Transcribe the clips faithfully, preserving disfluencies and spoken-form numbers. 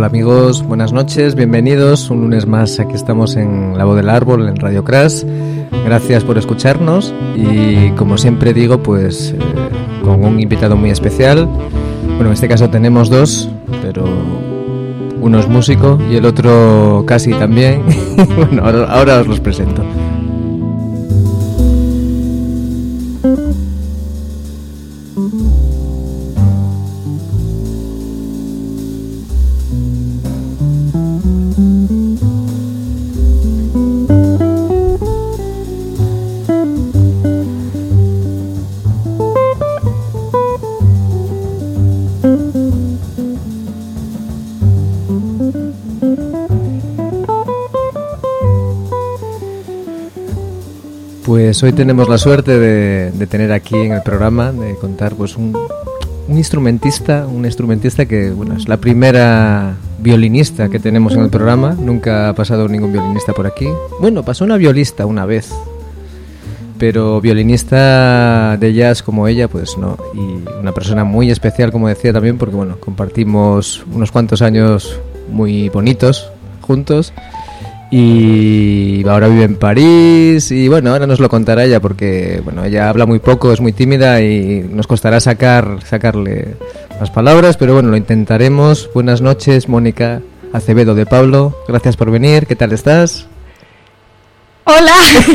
Hola amigos, buenas noches, bienvenidos un lunes más. Aquí estamos en La Voz del Árbol, en Radio Crash. Gracias por escucharnos y como siempre digo, pues eh, con un invitado muy especial. Bueno, en este caso tenemos dos, pero uno es músico y el otro casi también. Bueno, ahora, ahora os los presento. Pues hoy tenemos la suerte de, de tener aquí en el programa, de contar pues un, un instrumentista, un instrumentista que bueno es la primera violinista que tenemos en el programa. Nunca ha pasado ningún violinista por aquí. Bueno, pasó una violista una vez, pero violinista de jazz como ella, pues no. Y una persona muy especial, como decía también, porque bueno, compartimos unos cuantos años muy bonitos juntos. Y ahora vive en París y bueno, ahora nos lo contará ella porque bueno, ella habla muy poco, es muy tímida y nos costará sacar sacarle las palabras, pero bueno, lo intentaremos. Buenas noches, Mónica Acevedo de Pablo, gracias por venir, ¿qué tal estás? Hola.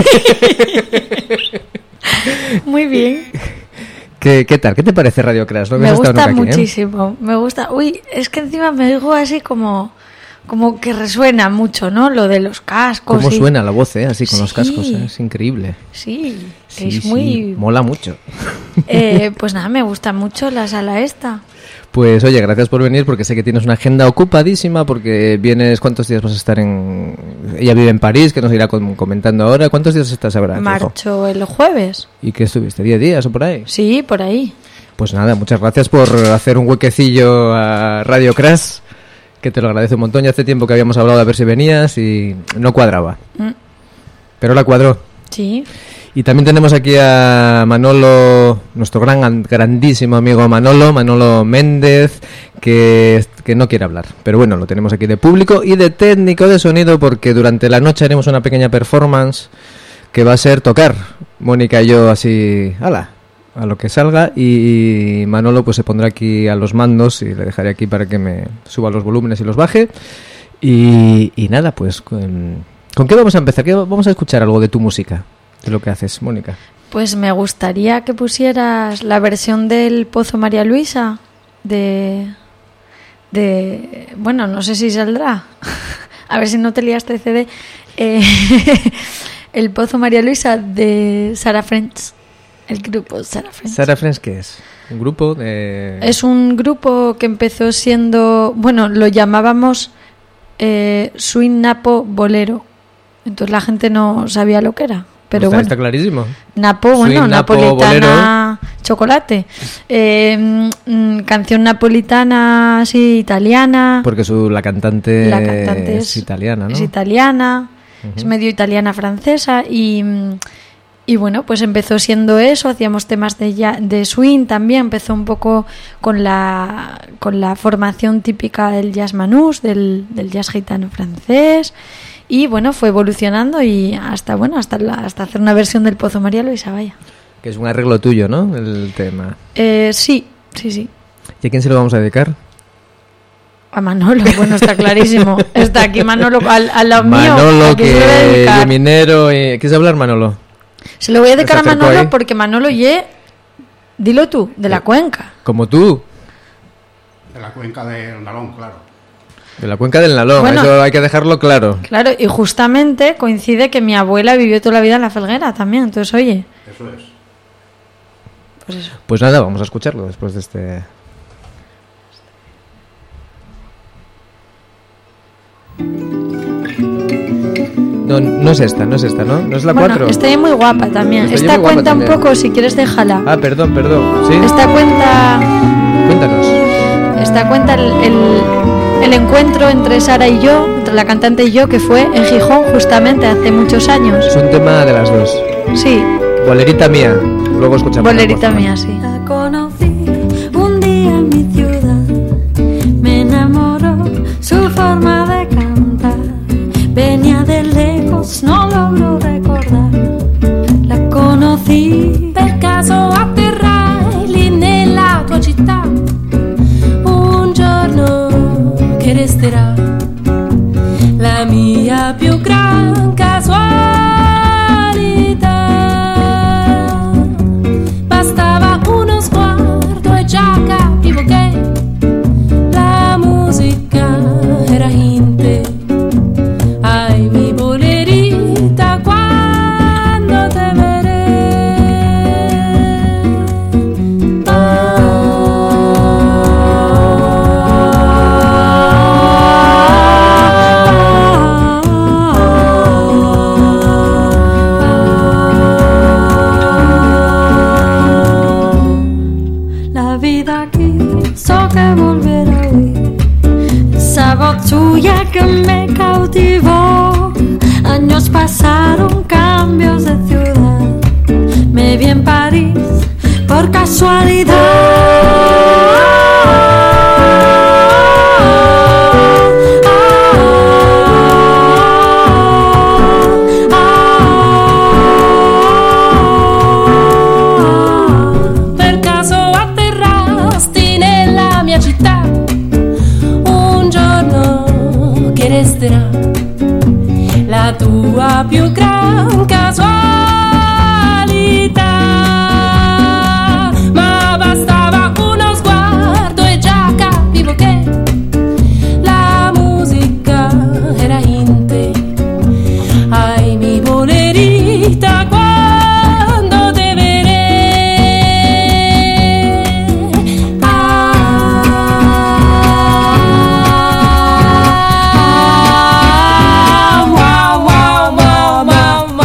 Muy bien. ¿Qué, ¿Qué tal? ¿Qué te parece Radio Crash? ¿No? Me gusta aquí, muchísimo, ¿eh? Me gusta. Uy, es que encima me digo así como... Como que resuena mucho, ¿no? Lo de los cascos. ¿Cómo y... suena la voz, eh? Así con sí. los cascos, ¿eh? Es increíble. Sí, sí es sí. muy... Mola mucho. Eh, pues nada, me gusta mucho la sala esta. Pues oye, gracias por venir porque sé que tienes una agenda ocupadísima porque vienes... ¿Cuántos días vas a estar en...? Ella vive en París, que nos irá comentando ahora. ¿Cuántos días estás ahora? Marcho el jueves. ¿Y qué estuviste? ¿diez días o por ahí? Sí, por ahí. Pues nada, muchas gracias por hacer un huequecillo a Radio Crash, que te lo agradezco un montón. Ya hace tiempo que habíamos hablado de a ver si venías y no cuadraba. Mm. Pero la cuadró. Sí. Y también tenemos aquí a Manolo, nuestro gran, grandísimo amigo Manolo, Manolo Méndez, que, que no quiere hablar. Pero bueno, lo tenemos aquí de público y de técnico de sonido porque durante la noche haremos una pequeña performance que va a ser tocar. Mónica y yo así, ¡hala!, a lo que salga, y Manolo pues se pondrá aquí a los mandos y le dejaré aquí para que me suba los volúmenes y los baje y, y nada, pues con, ¿con qué vamos a empezar? ¿Qué, vamos a escuchar algo de tu música, de lo que haces, Mónica? Pues me gustaría que pusieras la versión del Pozo María Luisa de, de bueno, no sé si saldrá a ver si no te liaste C D, eh, el Pozo María Luisa de Sarah Friends. El grupo Sarah Friends. ¿Sarah Friends qué es? ¿Un grupo de...? Es un grupo que empezó siendo... Bueno, lo llamábamos eh, Swing Napo Bolero. Entonces la gente no sabía lo que era. Pero está, bueno, está clarísimo. Napo, Swing, bueno, Napo, napolitana, bolero. Chocolate. Eh, mm, canción napolitana, así, italiana. Porque su, la, cantante la cantante es, es italiana, ¿no? Es italiana, uh-huh. Es medio italiana-francesa y... Y bueno, pues empezó siendo eso, hacíamos temas de, ya, de swing también, empezó un poco con la, con la formación típica del jazz manús, del, del jazz gitano francés, y bueno, fue evolucionando y hasta bueno hasta, la, hasta hacer una versión del Pozo María Luisa, vaya. Que es un arreglo tuyo, ¿no? El tema. Eh, sí, sí, sí. ¿Y a quién se lo vamos a dedicar? A Manolo, bueno, está clarísimo. Está aquí Manolo al, al lado mío. Manolo, que de minero. Y... ¿Quieres hablar, Manolo? Se lo voy a dedicar a Manolo ahí. Porque Manolo ye, dilo tú, de la cuenca. Como tú. De la cuenca del Nalón, claro. De la cuenca del Nalón, bueno, eso hay que dejarlo claro. Claro, y justamente coincide que mi abuela vivió toda la vida en la Felguera también, entonces oye. Eso es. Pues eso. Pues nada, vamos a escucharlo después de este... No, no es esta, no es esta, ¿no? No es la cuatro. Bueno, está muy guapa también. Esta cuenta guapa un también. poco, si quieres déjala. Ah, perdón, perdón. ¿Sí? Esta cuenta... Cuéntanos. Esta cuenta el, el, el encuentro entre Sara y yo, entre la cantante y yo, que fue en Gijón justamente hace muchos años. Es un tema de las dos. Sí. Bolerita mía. Luego escuchamos. Bolerita mía, sí. La conocí un día en mi ciudad. Me enamoró su caso atterrai lì nella tua città, un giorno che resterà la mia più gran casualità. Bastava uno sguardo e già capivo che la musica era in te. Ai mi bolerita quando te verrei. La vida aquí so que volverá hoy. Esa voz tuya que me cautivó. Años pasaron, cambios de ciudad. Me vi en París por casualità. Per caso atterrasti nella mia città, un giorno che resterà la tua più gran casualità. Ma bastava uno sguardo e già capivo che la musica era in te. Ai mi bolerita quando te verrei. Ah, wow, wow, wow, wow, wow.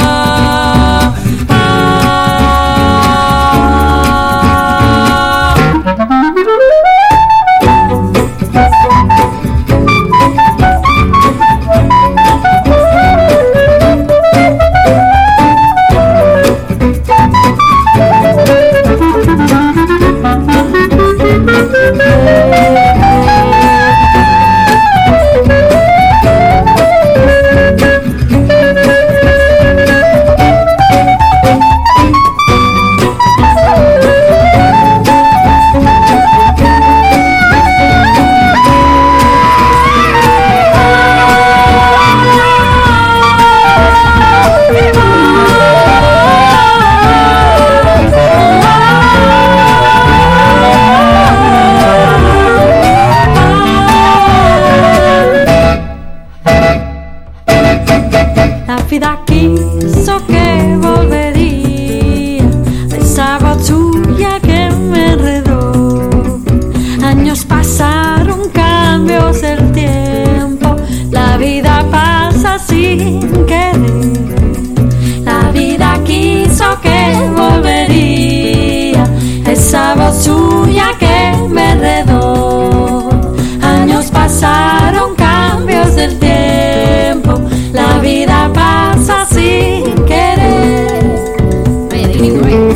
La vida quiso que volvería, esa voz tuya que me enredó. Años pasaron, cambios del tiempo, la vida pasa sin querer. La vida quiso que volvería, esa voz tuya que me enredó. Años pasaron, cambios del tiempo, la vida pasa sin querer. Oye, qué lindo, ¿eh?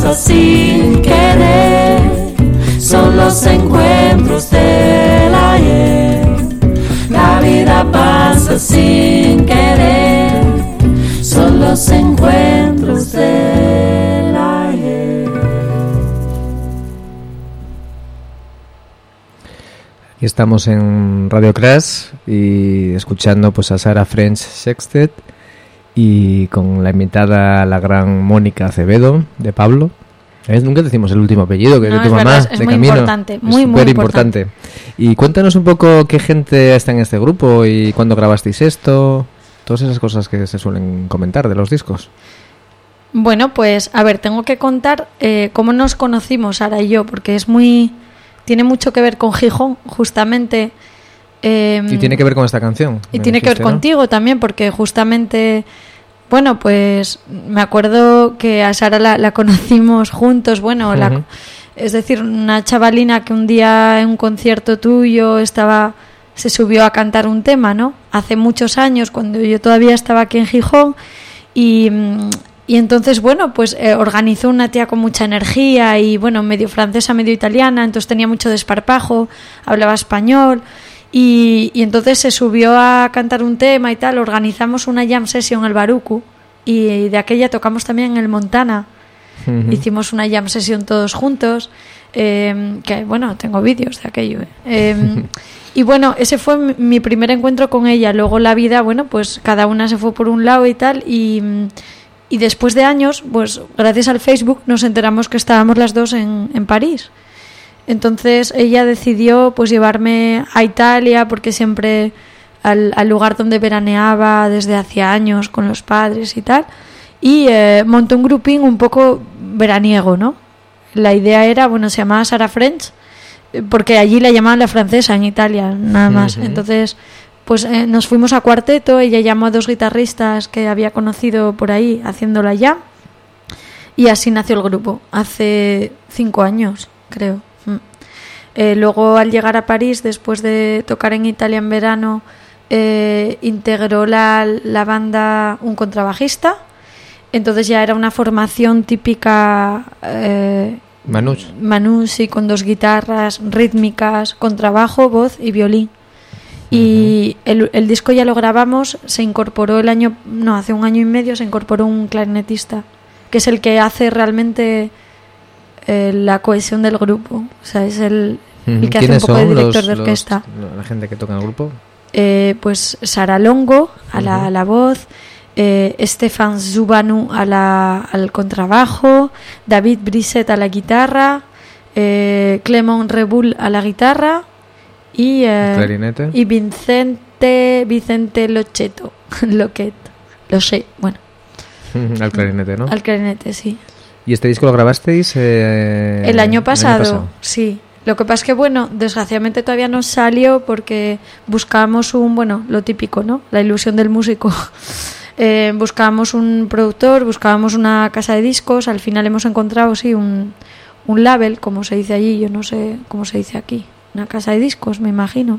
pasa sin querer, son los encuentros del ayer. La vida pasa sin querer, son los encuentros del ayer. Aquí estamos en Radio Crash y escuchando pues a Sarah French Sextet y con la invitada la gran Mónica Acevedo de Pablo. ¿Eh? Nunca decimos el último apellido, que no, es de tu es mamá, verdad, es de muy camino. Importante, muy, es muy súper importante. importante. Y cuéntanos un poco qué gente está en este grupo y cuándo grabasteis esto, todas esas cosas que se suelen comentar de los discos. Bueno, pues a ver, tengo que contar eh, cómo nos conocimos Sara y yo, porque es muy, tiene mucho que ver con Gijón, justamente. Eh, y tiene que ver con esta canción. Y tiene dijiste, que ver ¿no? contigo también, porque justamente, bueno, pues me acuerdo que a Sara la, la conocimos juntos, bueno, uh-huh. la, es decir, una chavalina que un día en un concierto tuyo estaba, se subió a cantar un tema, ¿no? Hace muchos años, cuando yo todavía estaba aquí en Gijón, y, y entonces, bueno, pues eh, organizó una tía con mucha energía y, bueno, medio francesa, medio italiana, entonces tenía mucho desparpajo, hablaba español. Y, y entonces se subió a cantar un tema y tal, organizamos una jam session en el Barucu y de aquella tocamos también en el Montana. Uh-huh. Hicimos una jam session todos juntos, eh, que bueno, tengo vídeos de aquello. Eh. Eh, y bueno, ese fue mi, mi primer encuentro con ella. Luego la vida, bueno, pues cada una se fue por un lado y tal, y, y después de años, pues gracias al Facebook nos enteramos que estábamos las dos en, en París. Entonces ella decidió pues llevarme a Italia, porque siempre al, al lugar donde veraneaba desde hacía años con los padres y tal, y eh, montó un grupín un poco veraniego, ¿no? La idea era, bueno, se llamaba Sarah French, porque allí la llamaban la francesa en Italia, nada más. Uh-huh. Entonces pues eh, nos fuimos a cuarteto, ella llamó a dos guitarristas que había conocido por ahí haciéndola ya, y así nació el grupo, hace cinco años, creo. Eh, luego al llegar a París, después de tocar en Italia en verano, eh, integró la, la banda un contrabajista. Entonces ya era una formación típica eh, Manús. Manús, sí, con dos guitarras rítmicas, contrabajo, voz y violín. Uh-huh. Y el, el disco ya lo grabamos, se incorporó el año, no, hace un año y medio se incorporó un clarinetista, que es el que hace realmente Eh, la cohesión del grupo, o sea, es el, el que hace un poco de director los, de orquesta. Los, la gente que toca en el grupo. Eh, pues Sara Longo a la, uh-huh. a la voz, eh, Stefan Zubanu a la, al contrabajo, David Brisset a la guitarra, eh, Clément Rebull a la guitarra y, eh, clarinete. y Vicente Vicente Locheto, Loquet, lo sé, bueno. Al clarinete, ¿no? Al clarinete, sí. ¿Y este disco lo grabasteis eh, el, año pasado, el año pasado? Sí. Lo que pasa es que, bueno, desgraciadamente todavía no salió porque buscábamos un, bueno, lo típico, ¿no? La ilusión del músico. eh, buscábamos un productor, buscábamos una casa de discos, al final hemos encontrado, sí, un, un label, como se dice allí, yo no sé cómo se dice aquí, una casa de discos, me imagino.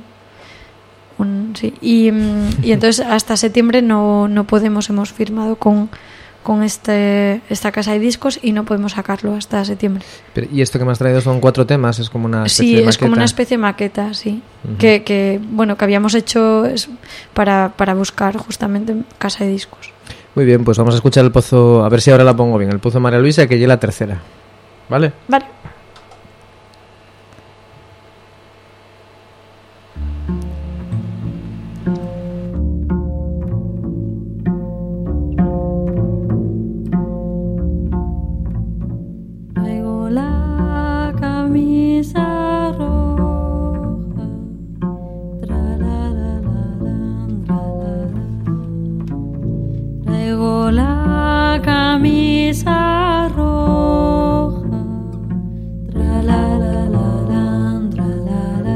Un, sí. Y, y entonces hasta septiembre no, no podemos, hemos firmado con... con este esta casa de discos y no podemos sacarlo hasta septiembre. Pero, ¿y esto que me has traído son cuatro temas? ¿Es como una especie sí, de maqueta? Sí, es como una especie de maqueta, sí. Uh-huh. Que, que, bueno, que habíamos hecho para, para buscar justamente casa de discos. Muy bien, pues vamos a escuchar el Pozo, a ver si ahora la pongo bien, el Pozo María Luisa, que ya la tercera. ¿Vale? Vale. Camisa roja, tra la la la la, tra la la,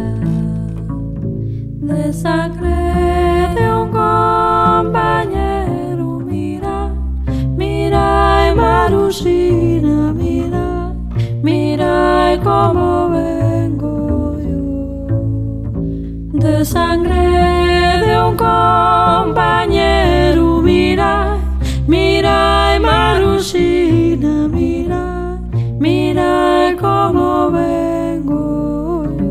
de sangre de un compañero. Mira, mira, Marusina, mira, mira cómo vengo yo, de sangre de un compañero. Mira, mira, Marusina, mira, como vengo yo.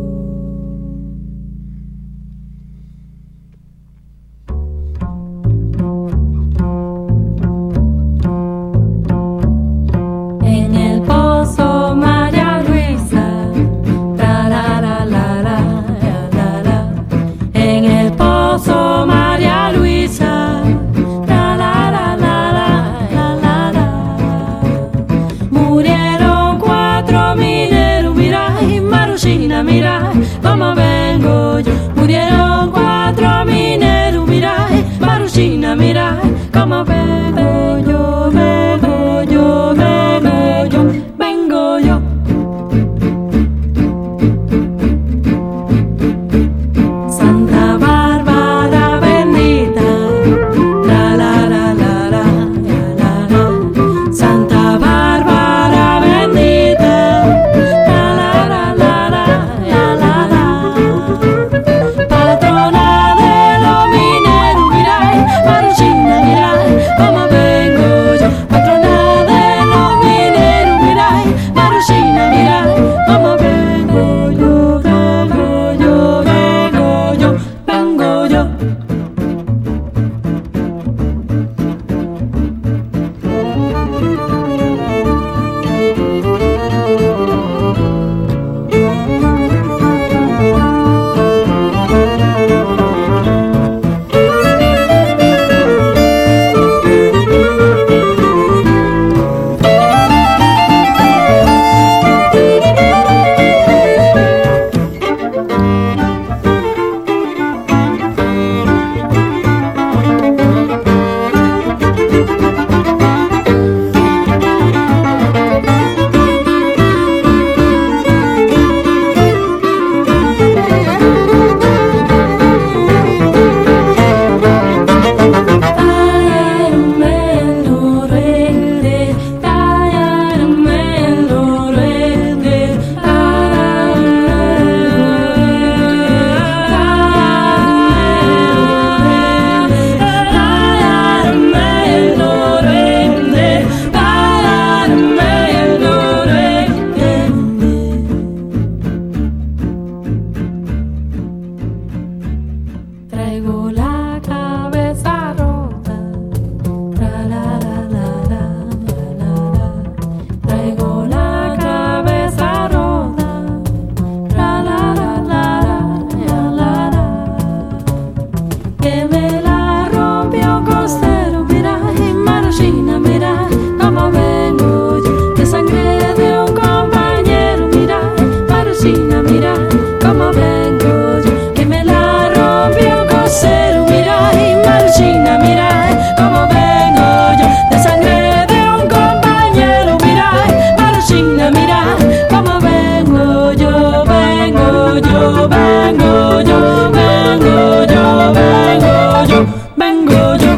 En el pozo María Luisa, la la la la la la la. En el pozo María Luisa, la la la la la la la. Murieron cuatro mineros, mira, y Marusina, mira, cómo vengo yo. Murieron cuatro mineros, mira, y Marusina, mira, cómo vengo yo, vengo yo, vengo yo, vengo yo. Santa Bárbara bendita, la la la la la la la. Santa Bárbara bendita, la la la la la la la. Patrona de los mineros, mira, Marusina, mira, cómo vengo yo. Patrona de los mineros, mira, Marusina, mira, cómo vengo yo, vengo yo, vengo yo, vengo yo. Traigo la cabeza rota, la la la la la la la. Traigo la cabeza rota, la la la la la la la. Que me la rompió costero, mira, y Marusina, mira, cómo vengo yo. De sangre de un compañero, mira, Marusina, mira, cómo vengo yo. Que me la rompió costero, mira, y Marusina, mira, cómo vengo yo. De sangre de un compañero, mira, Marusina, mira, cómo vengo yo, vengo yo, vengo yo, vengo yo, vengo yo, vengo yo.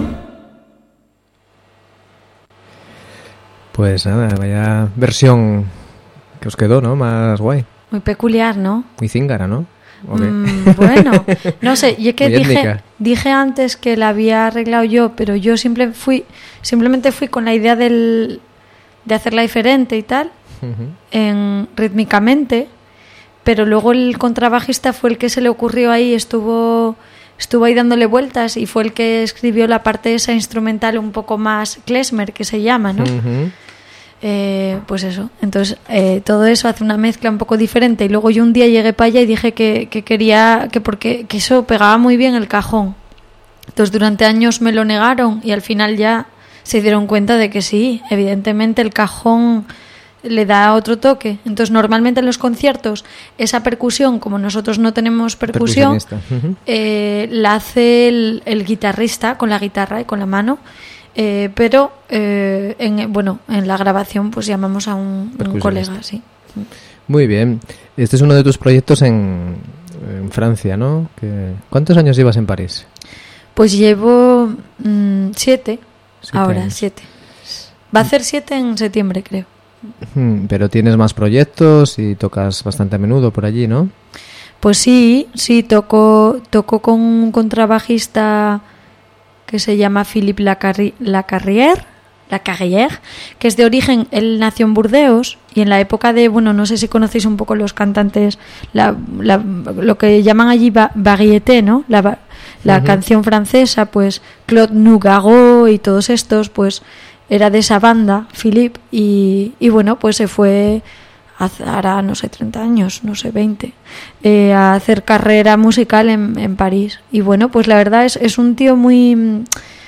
Pues nada, vaya versión que os quedó, ¿no? Más guay. Muy peculiar, ¿no? Muy cíngara, ¿no? ¿O qué? Mm, bueno, no sé, y es que Muy dije, étnica. dije antes que la había arreglado yo, pero yo simple fui, simplemente fui con la idea del, de hacerla diferente y tal, Ujú. en, rítmicamente, pero luego el contrabajista fue el que se le ocurrió ahí, estuvo, estuvo ahí dándole vueltas y fue el que escribió la parte esa instrumental un poco más klezmer, que se llama, ¿no? Ujú. Eh, pues eso, entonces eh, todo eso hace una mezcla un poco diferente y luego yo un día llegué para allá y dije que, que quería que porque que eso pegaba muy bien el cajón, entonces durante años me lo negaron y al final ya se dieron cuenta de que sí, evidentemente el cajón le da otro toque, entonces normalmente en los conciertos esa percusión, como nosotros no tenemos percusión, Percusionista. Ujú. eh, la hace el, el guitarrista con la guitarra y con la mano. Eh, pero eh, en, bueno, en la grabación pues llamamos a un, un Percusionista. colega, sí. Muy bien. Este es uno de tus proyectos en, en Francia, ¿no? Que- ¿Cuántos años llevas en París? Pues llevo mm, siete, Siete ahora años. siete. Va a hacer siete en septiembre, creo. Hmm, Pero tienes más proyectos y tocas bastante a menudo por allí, ¿no? Pues sí, sí, toco, toco con un contrabajista que se llama Philippe Lacarri- Lacarrière La Carrière, que es de origen, él nació en Burdeos y en la época de, bueno, no sé si conocéis un poco los cantantes, la, la, lo que llaman allí va, variété, ¿no? La, la uh-huh. canción francesa, pues Claude Nougaro y todos estos, pues era de esa banda, Philippe, y, y bueno, pues se fue hace, ahora, no sé, treinta años, no sé, veinte, eh, a hacer carrera musical en, en París. Y bueno, pues la verdad es, es un tío muy,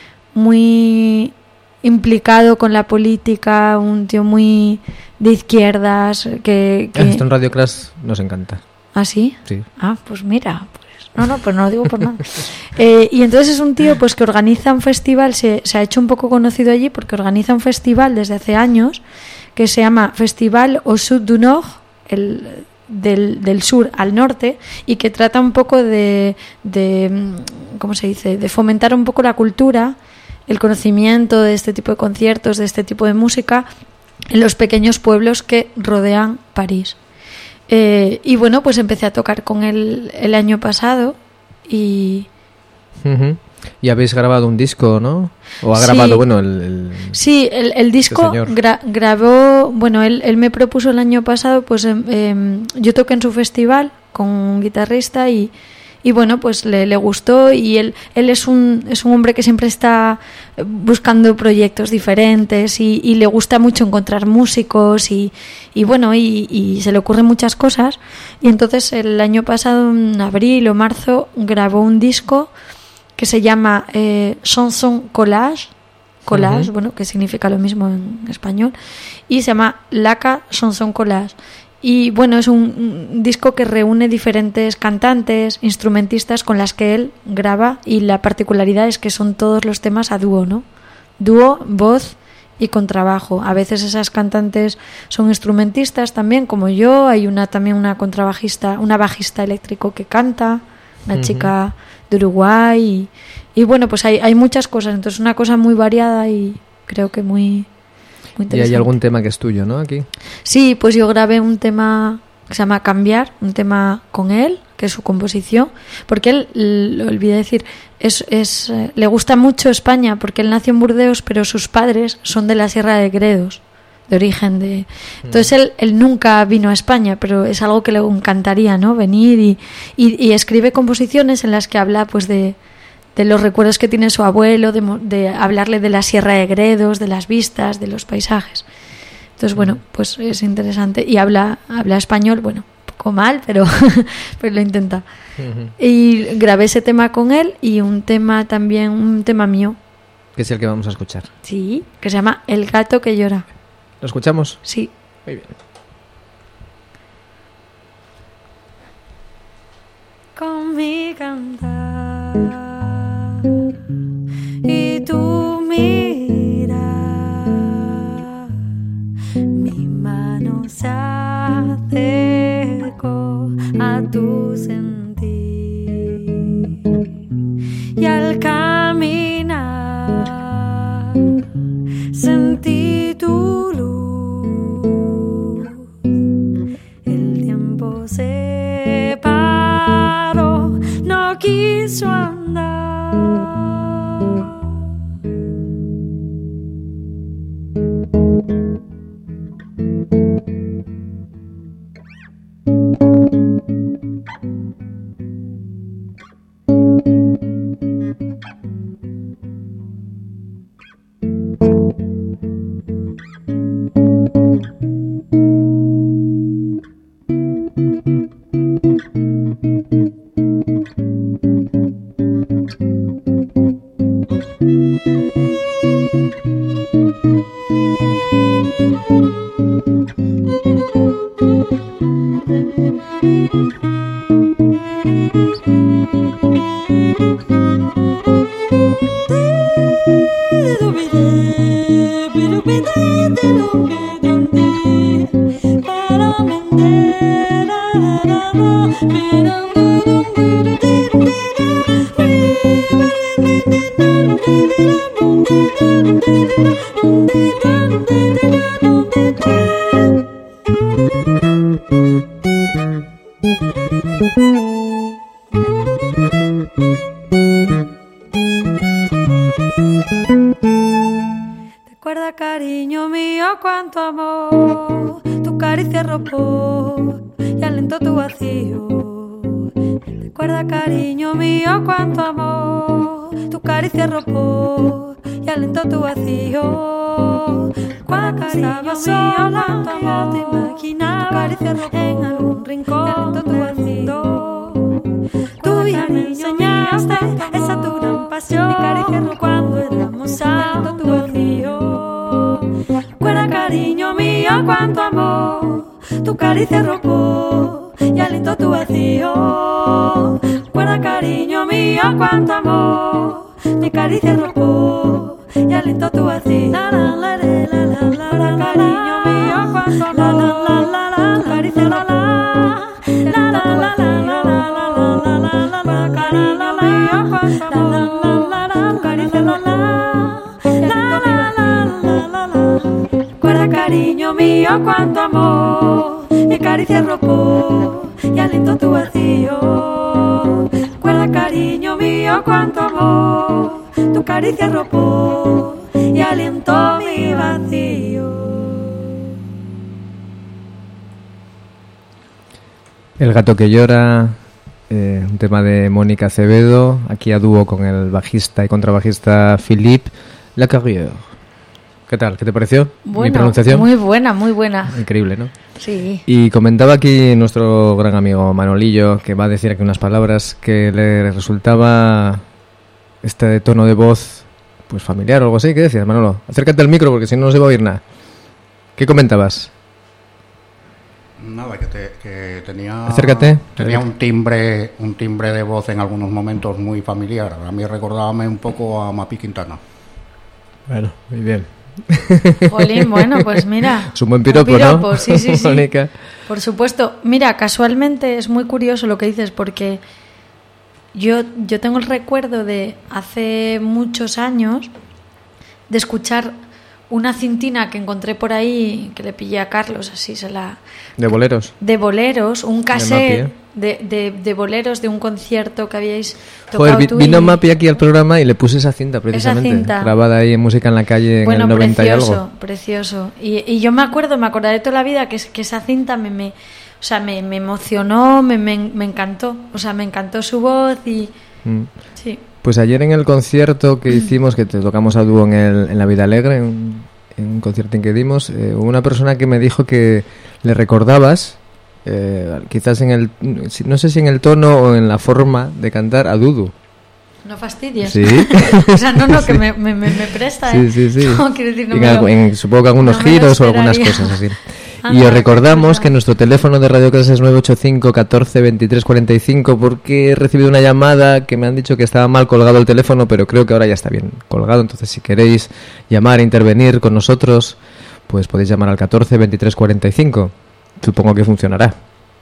muy implicado con la política, un tío muy de izquierdas, que... que... Esto en Radio Crash nos encanta. ¿Ah, sí? Sí. Ah, pues mira, pues no, no, pues no lo digo por nada. Eh, y entonces es un tío pues que organiza un festival, se, se ha hecho un poco conocido allí porque organiza un festival desde hace años que se llama Festival au Sud du Nord, el, del, del sur al norte, y que trata un poco de, de, ¿cómo se dice?, de fomentar un poco la cultura, el conocimiento de este tipo de conciertos, de este tipo de música en los pequeños pueblos que rodean París. Eh, y bueno, pues empecé a tocar con él el año pasado y... Uh-huh. Y habéis grabado un disco, ¿no? O ha grabado, sí, bueno, el... el sí, el, el disco este gra- grabó... Bueno, él, él me propuso el año pasado, pues eh, eh, yo toqué en su festival con un guitarrista y... Y bueno, pues le, le gustó y él, él es un es un hombre que siempre está buscando proyectos diferentes y, y le gusta mucho encontrar músicos y, y bueno, y, y se le ocurren muchas cosas. Y entonces el año pasado, en abril o marzo, grabó un disco que se llama eh, Chanson Collage, collage, uh-huh. bueno, que significa lo mismo en español, y se llama Laca Chanson Collage. Y bueno, es un, un disco que reúne diferentes cantantes, instrumentistas con las que él graba, y la particularidad es que son todos los temas a dúo, ¿no? Dúo, voz y contrabajo. A veces esas cantantes son instrumentistas también, como yo. Hay una también una contrabajista, una bajista eléctrico que canta, una uh-huh. chica de Uruguay. Y, y bueno, pues hay, hay muchas cosas. Entonces una cosa muy variada y creo que muy... Y hay algún tema que es tuyo, ¿no? Aquí. Sí, pues yo grabé un tema que se llama Cambiar, un tema con él, que es su composición, porque él, lo olvidé decir, es, es, eh, le gusta mucho España, porque él nació en Burdeos, pero sus padres son de la Sierra de Gredos, de origen de... Entonces él, él nunca vino a España, pero es algo que le encantaría, ¿no? Venir y, y, y escribe composiciones en las que habla, pues, de... de los recuerdos que tiene su abuelo, de, de hablarle de la Sierra de Gredos, de las vistas, de los paisajes. Entonces, bueno, pues es interesante. Y habla habla español, bueno, un poco mal, pero, pero lo intenta. Uh-huh. Y grabé ese tema con él y un tema también, un tema mío. Que es el que vamos a escuchar. Sí, que se llama El gato que llora. ¿Lo escuchamos? Sí. Muy bien. Con mi cantar y tu mira, mi mano se acercó a tu sentir, y al caminar sentí tu luz. El tiempo se paró, no quiso andar. cuánto amor, tu caricia arropó y alentó tu vacío. Recuerda, cariño mío, cuánto amor, tu caricia arropó y alentó tu vacío. Cuando cariño mío, cuánto amor, te imaginaba tu caricia arropó en algún rincón y alentó tu vacío. Tú ya me enseñaste esa tu gran pasión, mi caricia arropó cuando éramos alto tu vacío. Recuerda, cariño mío, cuánto amor, tu caricia arropó y alentó tu vacío. Recuerda, cariño mío, cuánto amor, mi caricia arropó y alentó tu vacío. La la la la la la la, cariño mío, cuánto amor, la la la la, tu caricia la la la la la la la la la la, cariño mío, cuánto amor, la la la, tu caricia la la la la la la la. Recuerda, cariño mío, cuánto amor, mi caricia arropó y alentó tu vacío. Recuerda, cariño mío, cuánto amor, tu caricia arropó y alentó mi vacío. El gato que llora, eh, un tema de Mónica Acevedo, aquí a dúo con el bajista y contrabajista Philippe Lacarrière. ¿Qué tal? ¿Qué te pareció? Bueno, mi pronunciación? Muy buena, muy buena. Increíble, ¿no? Sí. Y comentaba aquí nuestro gran amigo Manolillo, que va a decir aquí unas palabras, que le resultaba este tono de voz pues familiar o algo así. ¿Qué decías, Manolo? Acércate al micro porque si no no se va a oír nada. ¿Qué comentabas? Nada, que, te, que tenía Acércate. tenía un timbre un timbre de voz en algunos momentos muy familiar. A mí recordábame un poco a Mapi Quintana. Bueno, muy bien. Jolín, bueno, pues mira. Es un buen piropo, un piropo, ¿no? Sí, sí, sí. Mónica. Por supuesto. Mira, casualmente es muy curioso lo que dices porque yo, yo tengo el recuerdo de hace muchos años de escuchar una cintina que encontré por ahí, que le pillé a Carlos, así se la... De boleros. De boleros, un cassette Mapi, ¿eh? de, de, de boleros de un concierto que habíais tocado Joder, vi- tú vino y... Mapi aquí al programa y le puse esa cinta precisamente. Esa cinta. Grabada ahí en Música en la Calle en Bueno, el noventa precioso, y algo. precioso. Y, y yo me acuerdo, me acordaré toda la vida que, es- que esa cinta me, me, o sea, me, me emocionó, me, me, me encantó. O sea, me encantó su voz y... Mm. Sí. Pues ayer en el concierto que hicimos, que te tocamos a dúo en, el, en La Vida Alegre, en, un- en un concierto en que dimos, eh, hubo una persona que me dijo que le recordabas, eh, quizás en el, no sé si en el tono o en la forma de cantar, a Dudu. No fastidies. Sí. O sea, no, no, que me, me, me me presta, ¿eh? Sí, sí, sí. No, quiero decir, no En me lo- algo- en- supongo que algunos no me lo giros o algunas esperaría. cosas así. Anda, Y os qué recordamos cosa. que nuestro teléfono de Radio Clase es nueve ocho cinco, catorce, veintitrés, cuarenta y cinco, porque he recibido una llamada que me han dicho que estaba mal colgado el teléfono, pero creo que ahora ya está bien colgado. Entonces, si queréis llamar e intervenir con nosotros, pues podéis llamar al catorce, veintitrés, cuarenta y cinco. Supongo que funcionará.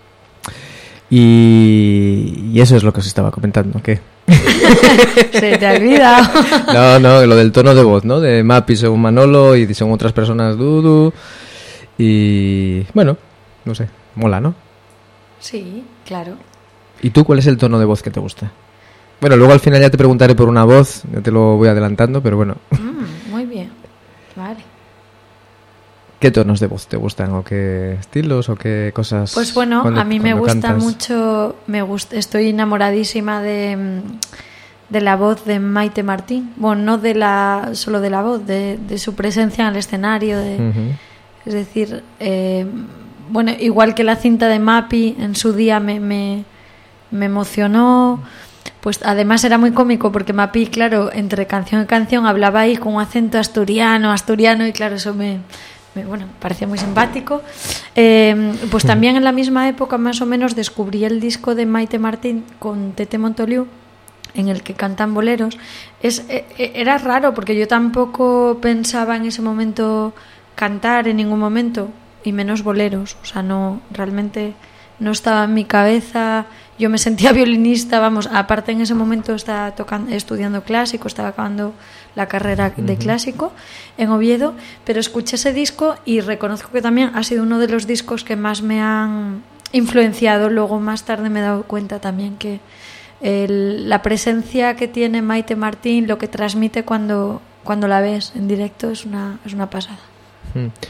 Y, y eso es lo que os estaba comentando, ¿qué? Se te ha olvidado. No, no, lo del tono de voz, ¿no? De Mapi según Manolo y según otras personas Dudu. Y bueno, no sé, mola, ¿no? Sí, claro. ¿Y tú cuál es el tono de voz que te gusta? Bueno, luego al final ya te preguntaré por una voz, ya te lo voy adelantando, pero bueno. Mm, muy bien. Vale. ¿Qué tonos de voz te gustan? ¿O qué estilos? ¿O qué cosas? Pues bueno, cuando- a mí me cuando gusta cantas? mucho, me gusta, estoy enamoradísima de, mm, de la voz de Maite Martín. Bueno, no de la solo de la voz, de, de su presencia en el escenario. De, Ujú. Es decir, eh, bueno, igual que la cinta de Mapi en su día me, me, me emocionó. Pues además era muy cómico porque Mapi, claro, entre canción y canción hablaba ahí con un acento asturiano, asturiano, y claro, eso me, me bueno, parecía muy simpático. Eh, pues también en la misma época, más o menos, descubrí el disco de Maite Martín con Tete Montoliu, en el que cantan boleros. Es, eh, era raro porque yo tampoco pensaba en ese momento cantar en ningún momento, y menos boleros. O sea, no, realmente no estaba en mi cabeza. Yo me sentía violinista, vamos, aparte en ese momento estaba tocando, estudiando clásico, estaba acabando la carrera de Ujú. clásico en Oviedo, pero escuché ese disco y reconozco que también ha sido uno de los discos que más me han influenciado. Luego más tarde me he dado cuenta también que el- la presencia que tiene Maite Martín, lo que transmite cuando, cuando la ves en directo, es una, es una pasada. Mm.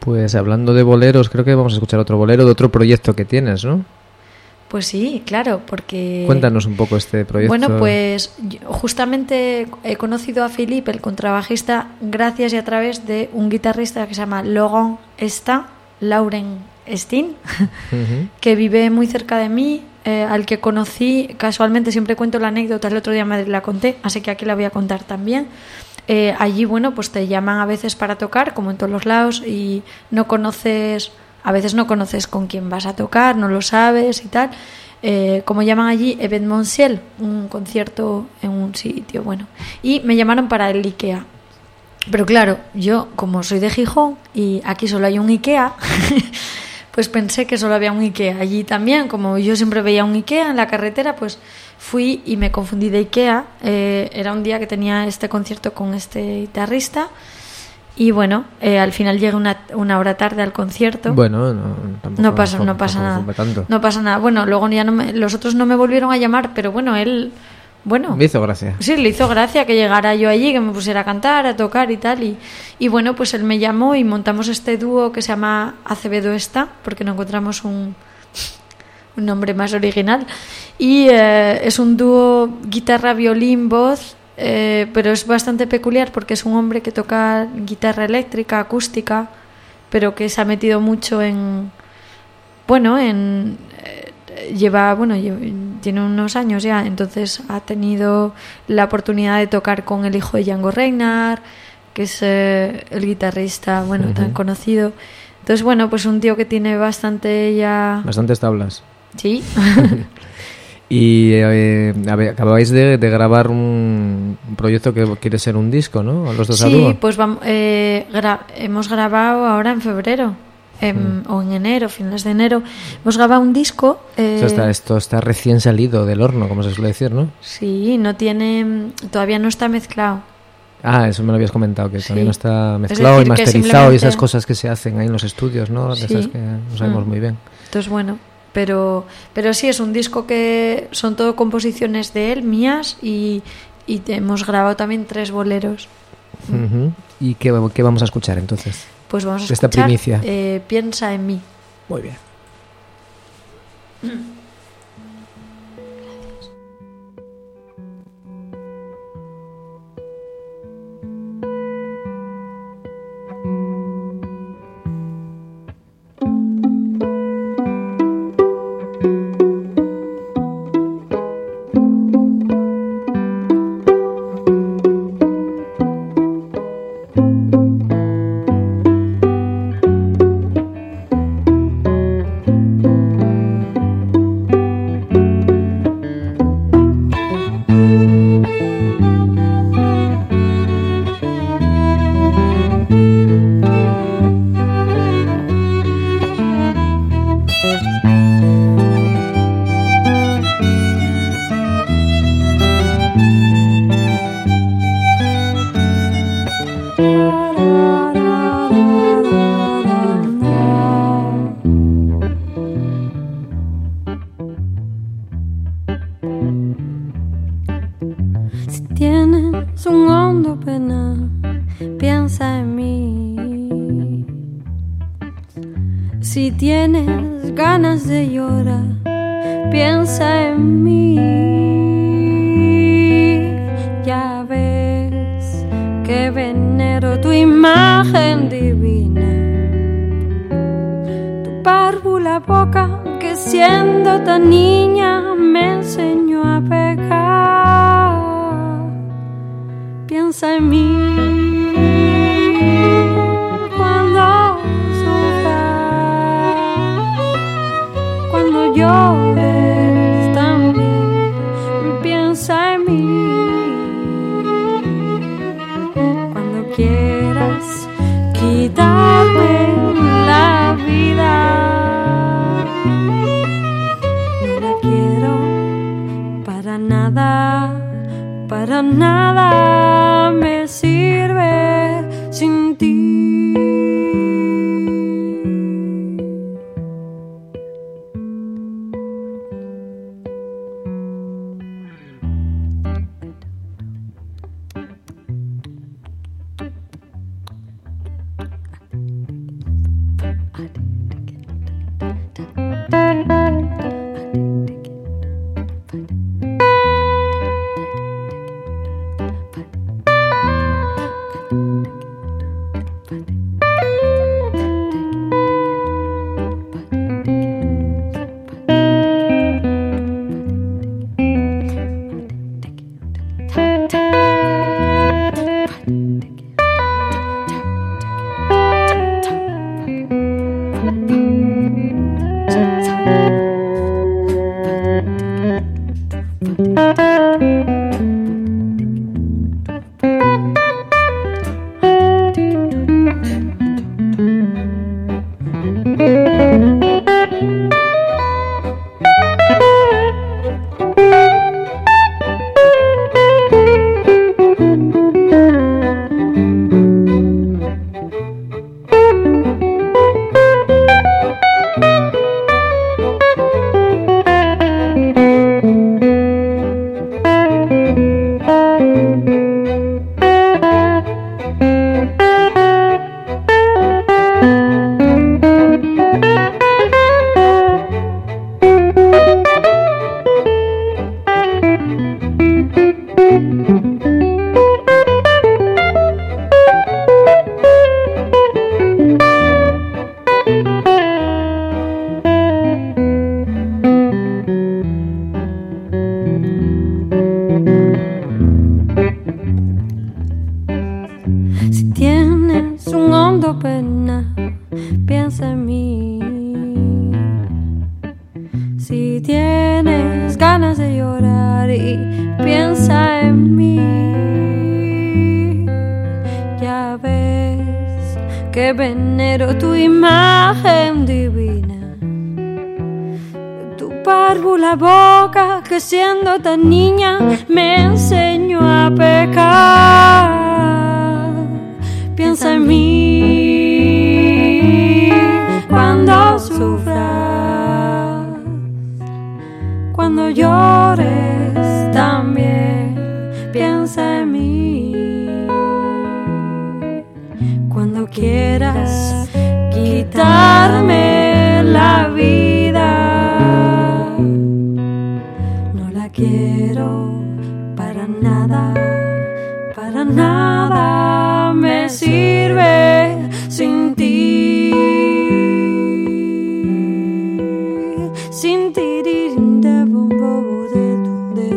Pues hablando de boleros, creo que vamos a escuchar otro bolero de otro proyecto que tienes, ¿no? Pues sí, claro, porque... Cuéntanos un poco este proyecto. Bueno, pues yo justamente he conocido a Philippe, el contrabajista, gracias y a través de un guitarrista que se llama Laurent Esta, Lauren Steen, uh-huh. que vive muy cerca de mí, eh, al que conocí casualmente. Siempre cuento la anécdota, el otro día me la conté, así que aquí la voy a contar también. Eh, allí, bueno, pues te llaman a veces para tocar, como en todos los lados, y no conoces... A veces no conoces con quién vas a tocar, no lo sabes y tal. Eh, como llaman allí, Evénementiel, un concierto en un sitio, bueno. Y me llamaron para el IKEA. Pero claro, yo como soy de Gijón y aquí solo hay un IKEA, pues pensé que solo había un IKEA. Allí también, como yo siempre veía un IKEA en la carretera, pues fui y me confundí de IKEA. Eh, era un día que tenía este concierto con este guitarrista. Y bueno, eh, al final llegué una, una hora tarde al concierto. Bueno, no, tampoco, no pasa, tampoco, no pasa tampoco nada. Tanto. No pasa nada. Bueno, luego ya no me, los otros no me volvieron a llamar, pero bueno, él, bueno, me hizo gracia. Sí, le hizo gracia que llegara yo allí, que me pusiera a cantar, a tocar y tal. Y, y bueno, pues él me llamó y montamos este dúo que se llama Acevedo Está, porque no encontramos un, un nombre más original. Y eh, es un dúo guitarra, violín, voz. Eh, pero es bastante peculiar porque es un hombre que toca guitarra eléctrica, acústica, pero que se ha metido mucho en, bueno, en eh, lleva, bueno, lleva, tiene unos años ya, entonces ha tenido la oportunidad de tocar con el hijo de Django Reinhardt, que es eh, el guitarrista, bueno, uh-huh. tan conocido. Entonces, bueno, pues un tío que tiene bastante ya... Bastantes tablas. Sí. Y eh, acabáis de, de grabar un, un proyecto que quiere ser un disco, ¿no? Los dos sí, a dúo. Pues vamos, eh, gra- hemos grabado ahora en febrero en, mm. o en enero, finales de enero. Hemos grabado un disco. Eh, o sea, está, esto está recién salido del horno, como se suele decir, ¿no? Sí, no tiene, todavía no está mezclado. Ah, eso me lo habías comentado, que sí. todavía no está mezclado decir, y masterizado simplemente... y esas cosas que se hacen ahí en los estudios, ¿no? Sí. De esas que no sabemos mm. muy bien. Entonces, bueno... Pero, pero sí, es un disco que son todo composiciones de él, mías, y, y hemos grabado también tres boleros. Uh-huh. ¿Y qué, qué vamos a escuchar entonces? Pues vamos a esta escuchar primicia. Eh, Piensa en mí. Muy bien. Si tienes ganas de llorar, piensa en mí. Ya ves que venero tu imagen divina, tu párvula boca que siendo tan niña me enseñó a pecar. Piensa en mí. Llores también, piensa en mí. Cuando quieras quitarme la vida, no la quiero para nada, para nada me sirve sin ti. Venero tu imagen divina, tu párvula boca que siendo tan niña me enseñó a pecar. Piensa en mí cuando sufras, cuando llores también. Piensa en mí cuando quieras quitarme la vida. No la quiero para nada, para nada me sirve sin ti. Sin ti de bombo de tu de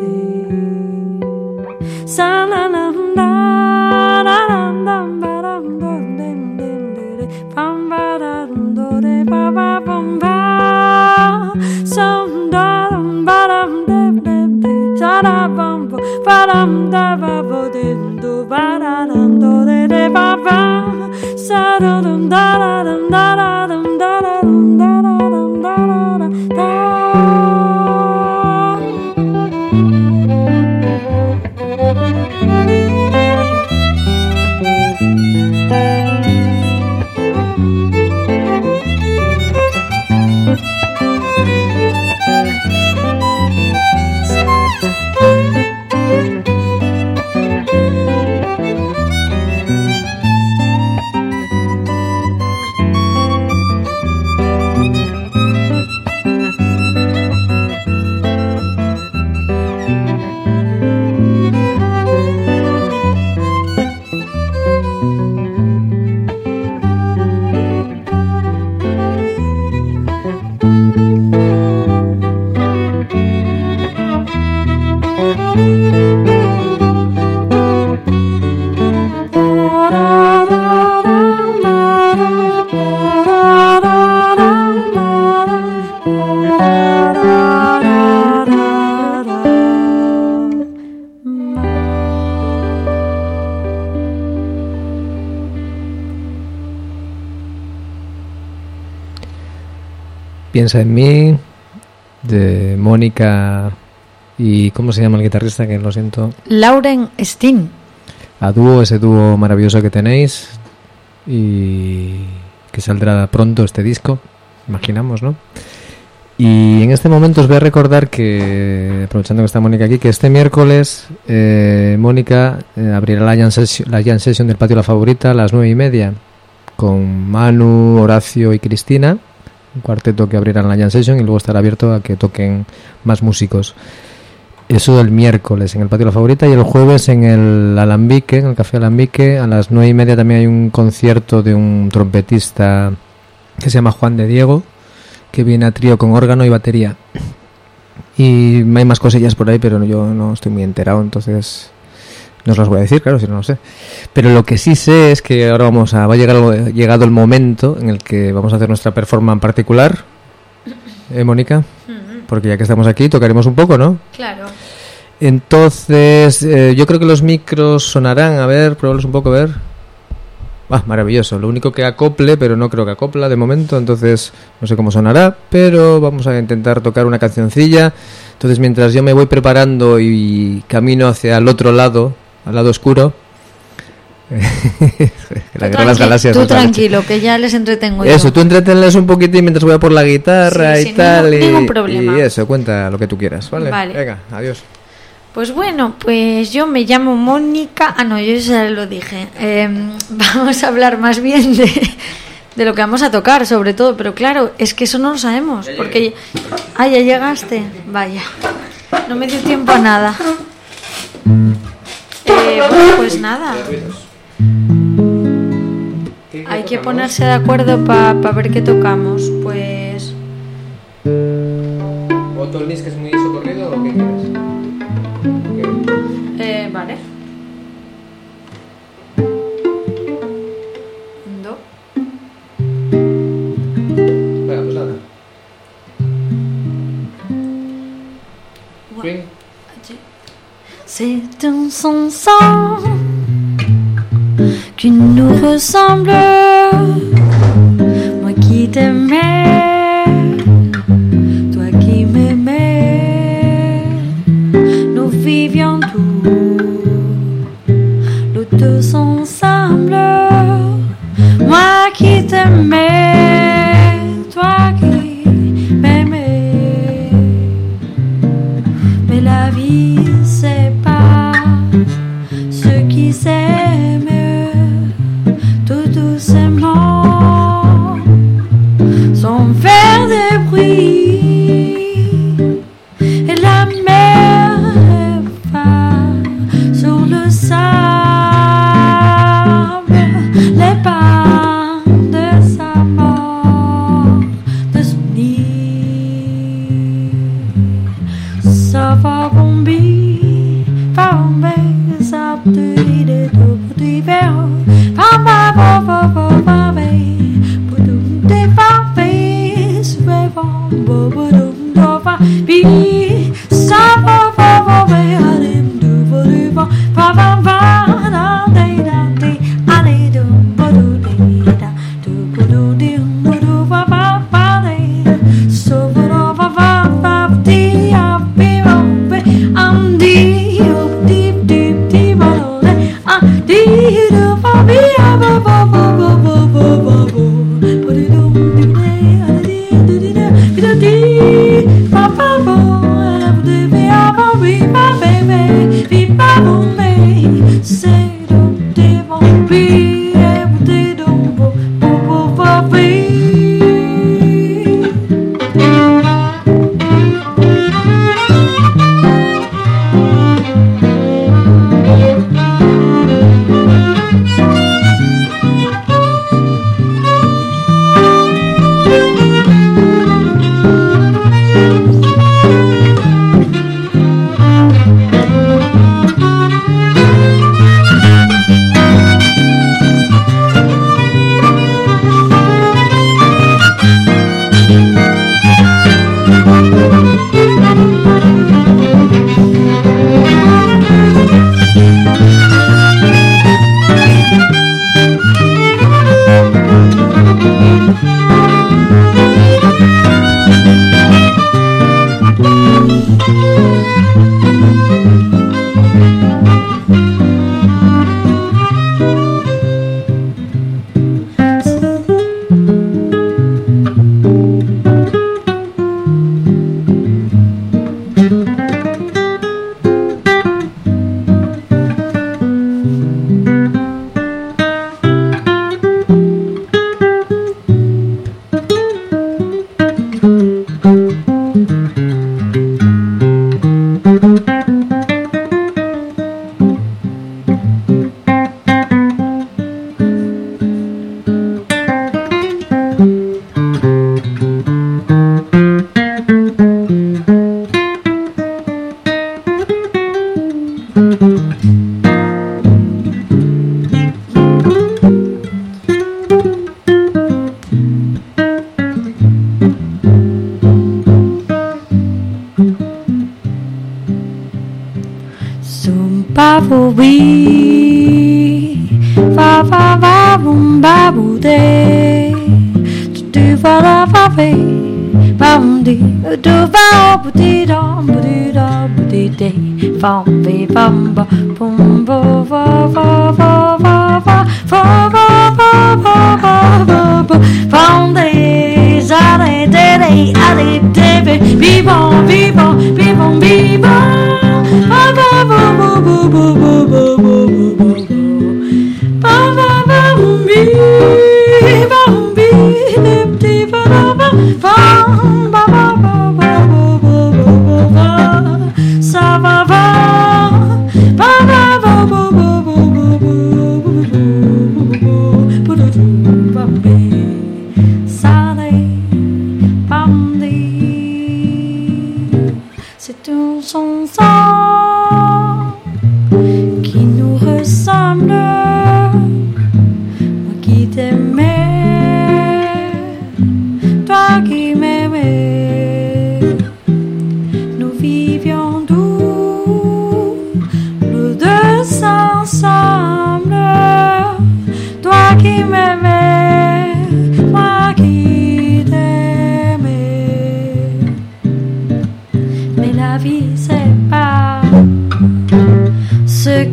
Piensa en mí, de Mónica y ¿cómo se llama el guitarrista? Que lo siento. Lauren Steen. A dúo, ese dúo maravilloso que tenéis y que saldrá pronto este disco, imaginamos, ¿no? Y en este momento os voy a recordar que, aprovechando que está Mónica aquí, que este miércoles eh, Mónica eh, abrirá la jam, session, la jam session del Patio La Favorita a las nueve y media con Manu, Horacio y Cristina, un cuarteto que abrirán la jam session y luego estará abierto a que toquen más músicos. Eso el miércoles en el Patio La Favorita, y el jueves en el Alambique, en el Café Alambique, a las nueve y media también hay un concierto de un trompetista que se llama Juan de Diego, que viene a trío con órgano y batería. Y hay más cosillas por ahí, pero yo no estoy muy enterado, entonces no os las voy a decir, claro, si no lo sé. Pero lo que sí sé es que ahora vamos a, va a llegar llegado el momento en el que vamos a hacer nuestra performance particular. ¿Eh, Mónica? Porque ya que estamos aquí, tocaremos un poco, ¿no? Claro. Entonces, eh, yo creo que los micros sonarán. A ver, probarlos un poco, a ver. Ah, maravilloso. Lo único que acople, pero no creo que acopla de momento, entonces no sé cómo sonará, pero vamos a intentar tocar una cancioncilla. Entonces, mientras yo me voy preparando y camino hacia el otro lado, al lado oscuro... la tú, las galaxias, tú tranquilo, que ya les entretengo yo. Eso, tú entretenles un poquito y mientras voy a por la guitarra sí, y sí, tal ningún, y, ningún problema. Y eso, cuenta lo que tú quieras, ¿vale? Vale. Venga, adiós. Pues bueno, pues yo me llamo Mónica. Ah, no, yo ya lo dije. Eh, vamos a hablar más bien de, de lo que vamos a tocar, sobre todo. Pero claro, es que eso no lo sabemos. Porque... Ah, ya llegaste. Vaya. No me dio tiempo a nada. Eh, bueno, pues nada. Hay que ponerse de acuerdo para pa ver qué tocamos. Pues... ¿O Tolnis, que es muy socorrido, o qué quieres? Eh, vale. Do. Venga, pues nada. Swing. C'est un sang qui nous ressemble. Moi qui t'aimais, toi qui m'aimais, nous vivions tous les deux ensemble. Moi qui t'aimais, toi qui m'aimais, mais la vie c'est pas ce qui s'aiment tout doucement sans faire de bruit, et la mer va sur le sable, les pas de sa mort, de son nid, ça va bomber, va bomber, ça te dit de tout petit verre.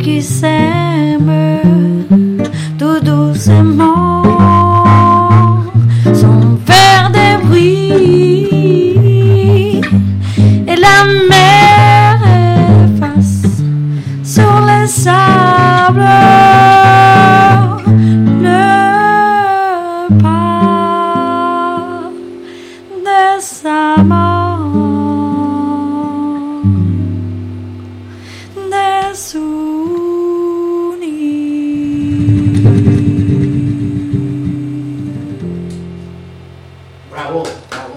qui s'aiment tout doucement sans faire des bruits, et la mer efface sur les sables le pas de sa main, des souvenirs. Bravo, bravo.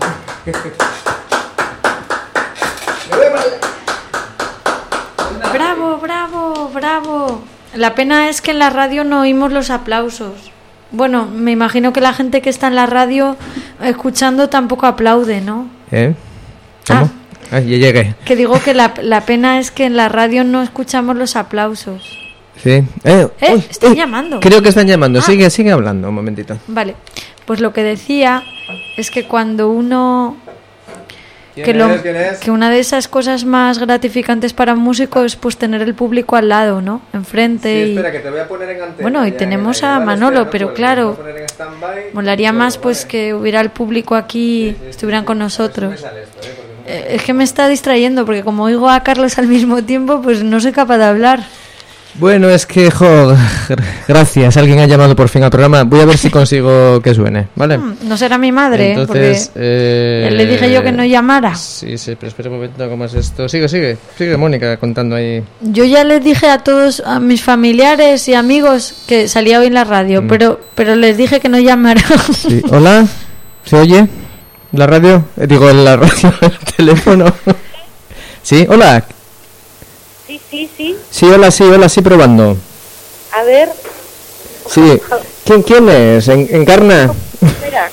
Bravo, bravo, bravo. La pena es que en la radio no oímos los aplausos. Bueno, me imagino que la gente que está en la radio escuchando tampoco aplaude, ¿no? ¿Eh? ¿Cómo? Ah, ya llegué. Que digo que la, la pena es que en la radio no escuchamos los aplausos. Sí. Eh, Eh, uy, están uy, llamando. Creo que están llamando. Ah. Sigue, sigue hablando un momentito. Vale, pues lo que decía es que cuando uno... Que, lo, que una de esas cosas más gratificantes para un músico es pues tener el público al lado, ¿no? Enfrente. Sí, y... espera, que te voy a poner en antena. Bueno, y ya, tenemos ya, ya, a vale, Manolo, espera, no pero cuelgues, claro, vamos a poner en stand-by, molaría luego, más pues vale. que hubiera el público aquí, Sí, sí, sí, estuvieran sí, con sí, nosotros. me sale esto, ¿eh? Porque no- Eh, es que me está distrayendo porque como oigo a Carlos al mismo tiempo, pues no soy capaz de hablar. Bueno, es que, jo, gr- gracias, alguien ha llamado por fin al programa. Voy a ver si consigo que suene, ¿vale? Mm, No será mi madre, Entonces, porque eh, le dije yo que no llamara. Sí, sí, pero espera un momento, ¿cómo es esto? Sigue, sigue, sigue Mónica contando ahí. Yo ya les dije a todos, a mis familiares y amigos que salía hoy en la radio, Mm. pero pero les dije que no llamaran. Sí. Hola, ¿se oye? ¿La radio? Eh, digo, la radio, el teléfono. Sí, hola. Sí, sí, sí. Sí, hola, sí, hola, sí, probando. A ver, Sí. ¿Quién, quién es? ¿En, ¿Encarna? espera.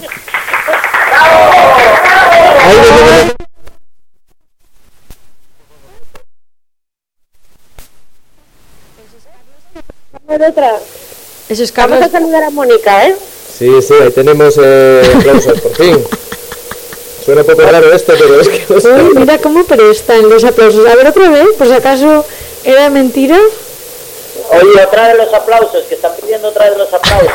Ahí, ven, ven, ven. Vamos detrás. Eso es Vamos Carlos. a saludar a Mónica, ¿eh? Sí, sí, ahí tenemos eh, aplausos, por fin. Suena un poco raro esto, pero es que... no sé. Uy, mira cómo prestan los aplausos. A ver otra vez, por si acaso era mentira. Oye, otra de los aplausos, que están pidiendo otra de los aplausos.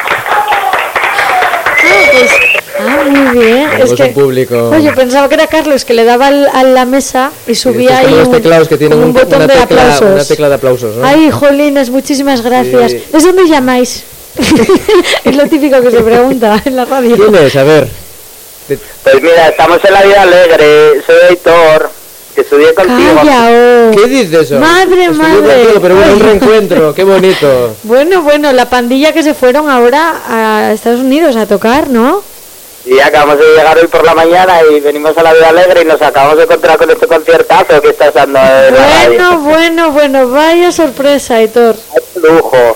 Ah, pues, ah, muy bien. Tenemos Es que, un público. Oye, pensaba que era Carlos que le daba al- a la mesa y subía Estos ahí son los un, teclados que tienen un un- botón una, de tecla, aplausos. una tecla de aplausos, ¿no? Ay, jolines, muchísimas gracias. Sí. ¿De dónde llamáis? Es lo típico que se pregunta en la radio. ¿Quién es? A ver. Te- Pues mira, estamos en la vida alegre. Soy Aitor, que estudié contigo. Calla, oh. ¿Qué dices eso? Madre, Estuve madre. contigo, pero bueno, un Ay. reencuentro, qué bonito. Bueno, bueno, la pandilla que se fueron ahora a Estados Unidos a tocar, ¿no? Y acabamos de llegar hoy por la mañana y venimos a la vida alegre y nos acabamos de encontrar con este conciertazo que estás dando en la radio. Bueno, bueno, bueno, vaya sorpresa, Aitor. ¡Qué lujo!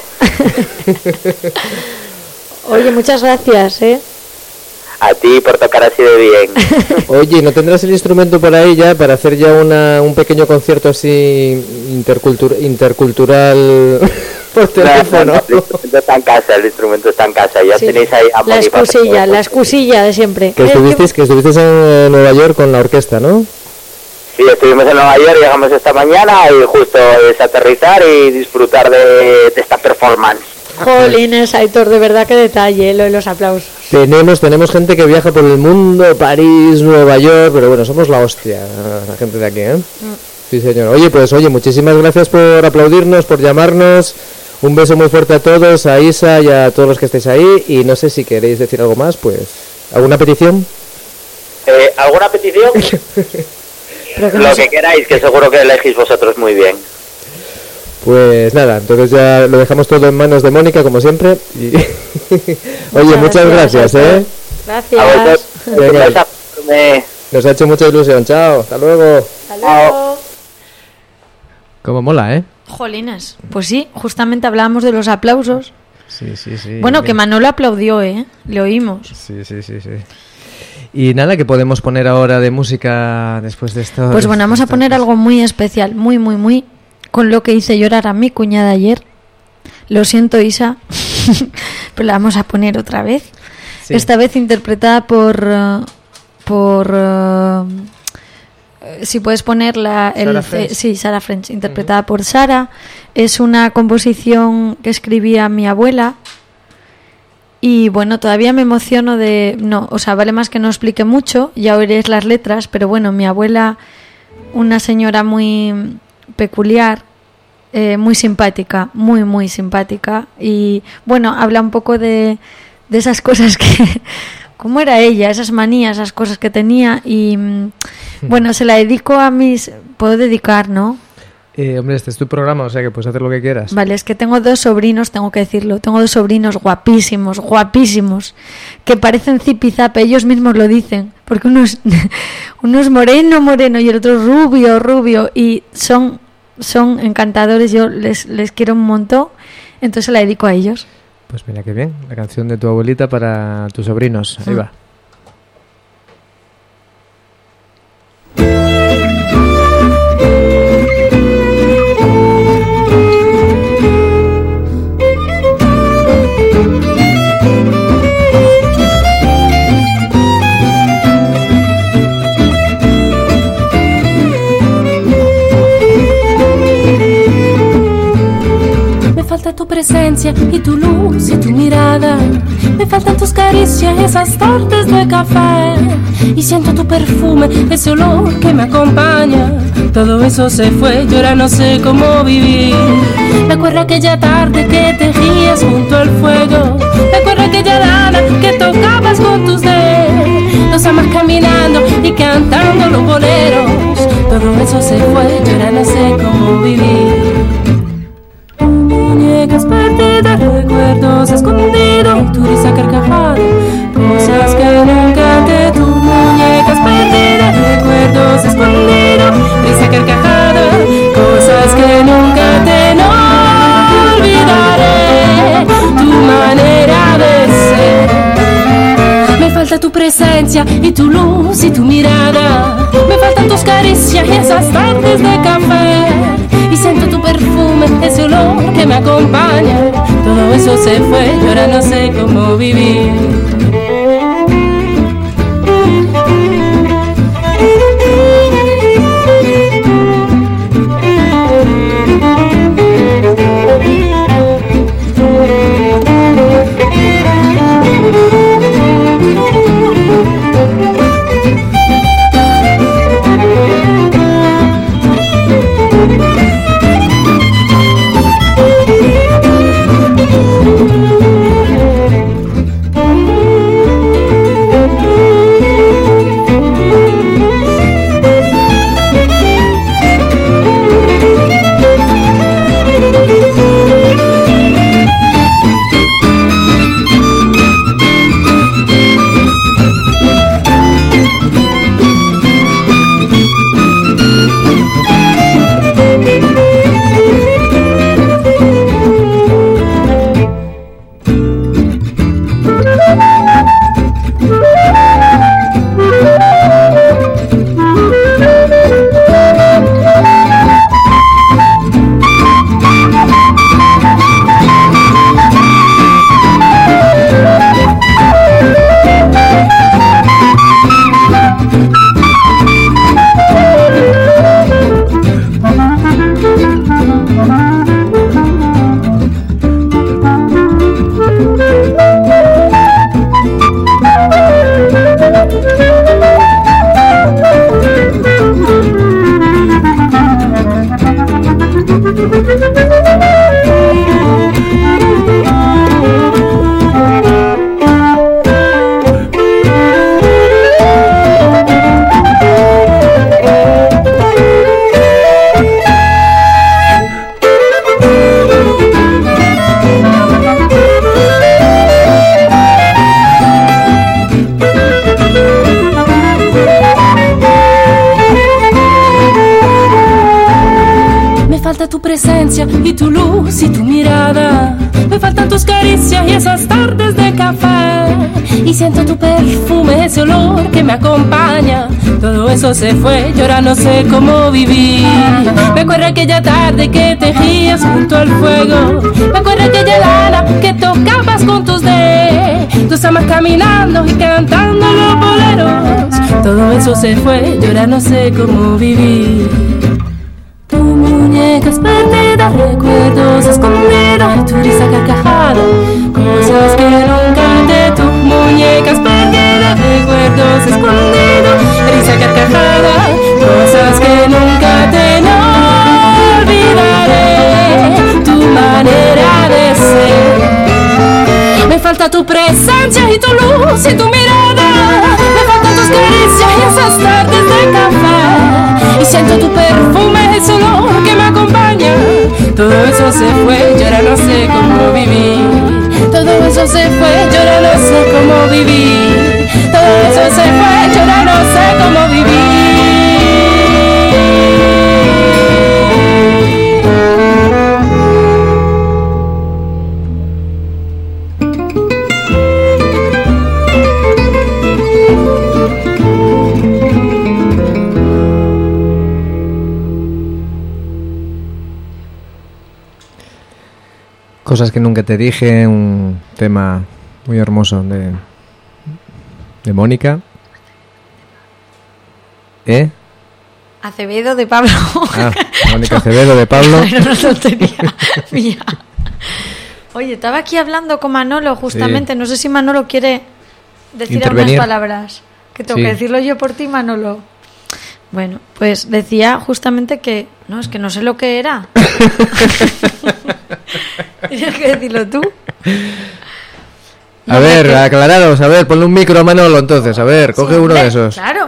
Oye, muchas gracias, ¿eh? A ti por tocar así de bien. Oye, ¿no tendrás el instrumento por ahí ya para hacer ya una, un pequeño concierto así intercultur- intercultural por teléfono? No, no, no, el instrumento está en casa, el instrumento está en casa. Ya Sí. tenéis ahí a La Moni para excusilla, hacer- la excusilla de siempre. Que Eh, estuvisteis, que estuvisteis en eh, Nueva York con la orquesta, ¿no? Sí, estuvimos en Nueva York, llegamos esta mañana y justo es aterrizar y disfrutar de, de esta performance. Jolines, Aitor, de verdad que detalle, lo de los aplausos. Tenemos, tenemos gente que viaja por el mundo, París, Nueva York, pero bueno, somos la hostia, la gente de aquí, ¿eh? Sí, señor. Oye, pues oye, muchísimas gracias por aplaudirnos, por llamarnos. Un beso muy fuerte a todos, a Isa y a todos los que estéis ahí. Y no sé si queréis decir algo más, pues... ¿Alguna petición? Eh, ¿Alguna petición? Pero que Lo no que sé- queráis, que seguro que elegís vosotros muy bien. Pues nada, entonces ya lo dejamos todo en manos de Mónica, como siempre. Y... Oye, muchas gracias, ¿eh? Gracias. A vosotros, Venga. un beso enorme. Nos ha hecho mucha ilusión. Chao, hasta luego. Hasta luego. Como mola, ¿eh? Jolines, pues sí, justamente hablábamos de los aplausos. Sí, sí, sí. Bueno, que Manolo aplaudió, ¿eh? Le oímos. Sí, sí, sí, sí. Y nada, que podemos poner ahora de música después de esto. Pues bueno, vamos a poner algo muy especial, muy, muy, muy, con lo que hice llorar a mi cuñada ayer. Lo siento, Isa, pero la vamos a poner otra vez. Sí. Esta vez interpretada por... eh, por... eh, si puedes poner la, el, Sarah French. eh, sí, Sarah French, interpretada uh-huh. por Sara. Es una composición que escribía mi abuela. Y bueno, todavía me emociono de... No, o sea, vale más que no explique mucho, ya oiréis las letras, pero bueno, mi abuela, una señora muy peculiar, eh, muy simpática, muy, muy simpática. Y bueno, habla un poco de, de esas cosas que... ¿Cómo era ella? Esas manías, esas cosas que tenía. Y bueno, se la dedico a mis... Puedo dedicar, ¿no? Eh, hombre, este es tu programa, o sea que puedes hacer lo que quieras. Vale, es que tengo dos sobrinos, tengo que decirlo. Tengo dos sobrinos guapísimos, guapísimos, que parecen zipizape, ellos mismos lo dicen. Porque uno es, uno es moreno, moreno y el otro rubio, rubio. Y son, son encantadores, yo les, les quiero un montón. Entonces la dedico a ellos. Pues mira qué bien, la canción de tu abuelita para tus sobrinos. Ahí va. Tu presencia y tu luz y tu mirada. Me faltan tus caricias y esas tardes de café. Y siento tu perfume, ese olor que me acompaña. Todo eso se fue, yo ahora no sé cómo vivir. Recuerda aquella tarde que tejías junto al fuego. Recuerda aquella lana que tocabas con tus dedos. Los amas caminando y cantando los boleros. Todo eso se fue, yo ahora no sé cómo vivir. Muñecas perdidas, recuerdos escondidos, tu risa carcajada, cosas que nunca te... Tu muñecas perdidas, recuerdos escondidos, risa carcajada, cosas que nunca te... No olvidaré tu manera de ser. Me falta tu presencia y tu luz y tu mirada. Me faltan tus caricias y esas tardes de café. Y siento tu perfume, ese olor que me acompaña. Todo eso se fue, yo ahora no sé cómo vivir. Y tu luz y tu mirada. Me faltan tus caricias y esas tardes de café. Y siento tu perfume, ese olor que me acompaña. Todo eso se fue, yo ahora no sé cómo vivir. Me acuerdo aquella tarde que tejías junto al fuego. Me acuerdo aquella lana que tocabas con tus dedos. Tus amas caminando y cantando los boleros. Todo eso se fue, yo ahora no sé cómo vivir. Tu muñeca es perdida, recuerdos escondidos y tu risa carcajada, cosas que nunca te. Tu muñeca es perdida, recuerdos escondidos, risa carcajada, cosas que nunca te. No olvidaré tu manera de ser. Me falta tu presencia y tu luz y tu mirada, me faltan tus caricias y esas tardes de café, y siento tu perfume, ese olor que me acompaña. Todo eso se fue, yo ahora no sé cómo vivir. Todo eso se fue, yo ahora no sé cómo vivir. Todo eso se fue, yo ahora no sé cómo vivir. Cosas que nunca te dije, un tema muy hermoso de, de Mónica. ¿Eh? Acevedo de Pablo. Ah, Mónica Acevedo de Pablo. Era una tontería mía. Oye, estaba aquí hablando con Manolo justamente, sí. No sé si Manolo quiere decir Intervenir. algunas palabras. Que tengo Sí. que decirlo yo por ti, Manolo. Bueno, pues decía justamente que... No, es que no sé lo que era. Tienes que decirlo tú. A No, ver, que- aclararos, a ver, ponle un micro a Manolo entonces, a ver, coge Sí, uno de hombre, esos. Claro.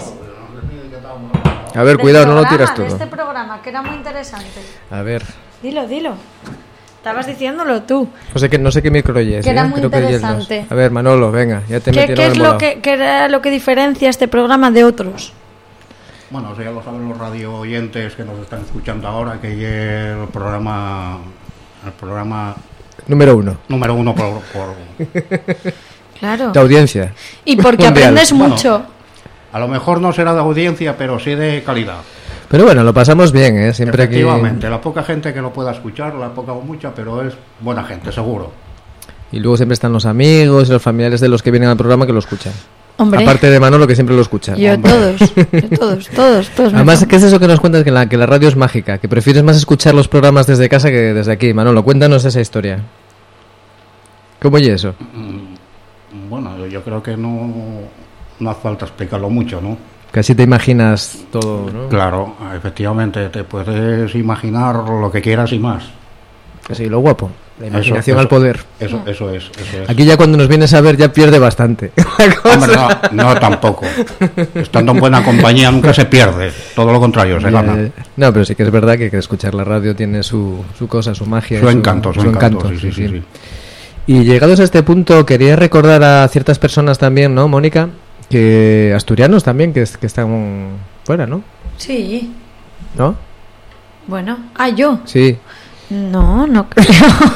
A ver, Del cuidado, no lo programa, tiras de todo. este programa, que era muy interesante. A ver, Dilo, dilo. Estabas diciéndolo tú. no sé qué, no sé qué micro oyes, Que era ¿eh? muy Creo que oyes dos. interesante. A ver, Manolo, venga, ya te ¿Qué, metieron qué el es molao. lo que, qué era lo que diferencia este programa de otros? Bueno, eso ya lo saben los radio oyentes que nos están escuchando ahora, que el programa, el programa Número uno, número uno por, por Claro. de audiencia. Y porque Mundial. aprendes Bueno. mucho. a lo mejor no será de audiencia, pero sí de calidad. Pero bueno, lo pasamos bien, ¿eh? Siempre aquí... Efectivamente, la poca gente que lo pueda escuchar, la poca o mucha, pero es buena gente, seguro. Y luego siempre están los amigos y los familiares de los que vienen al programa que lo escuchan. Hombre, Aparte de Manolo, que siempre lo escucha. yo hombre. todos, yo todos, todos, todos. me Además, pongo. ¿qué es eso que nos cuentas? Que la, que la radio es mágica, que prefieres más escuchar los programas desde casa que desde aquí. Manolo, cuéntanos esa historia. ¿Cómo oye eso? Mm, Bueno, yo- yo creo que no, no hace falta explicarlo mucho, ¿no? Casi te imaginas todo, ¿no? Claro, efectivamente, te puedes imaginar lo que quieras y más. Casi lo guapo. La Eso- imaginación eso- al poder. Eso, eso es, eso es. Aquí ya cuando nos vienes a ver ya pierde bastante. la cosa. Hombre, no, no, tampoco. Estando en buena compañía nunca se pierde. Todo lo contrario, se Ya, gana. ya. No, pero sí que es verdad que, que escuchar la radio tiene su, su cosa, su magia. Su y encanto, su encanto. Sí, sí, sí, sí. Y llegados a este punto, quería recordar a ciertas personas también, ¿no, Mónica? Que asturianos también, que, que están fuera, ¿no? Sí, ¿No? bueno. Ah, yo. Sí. No, no creo.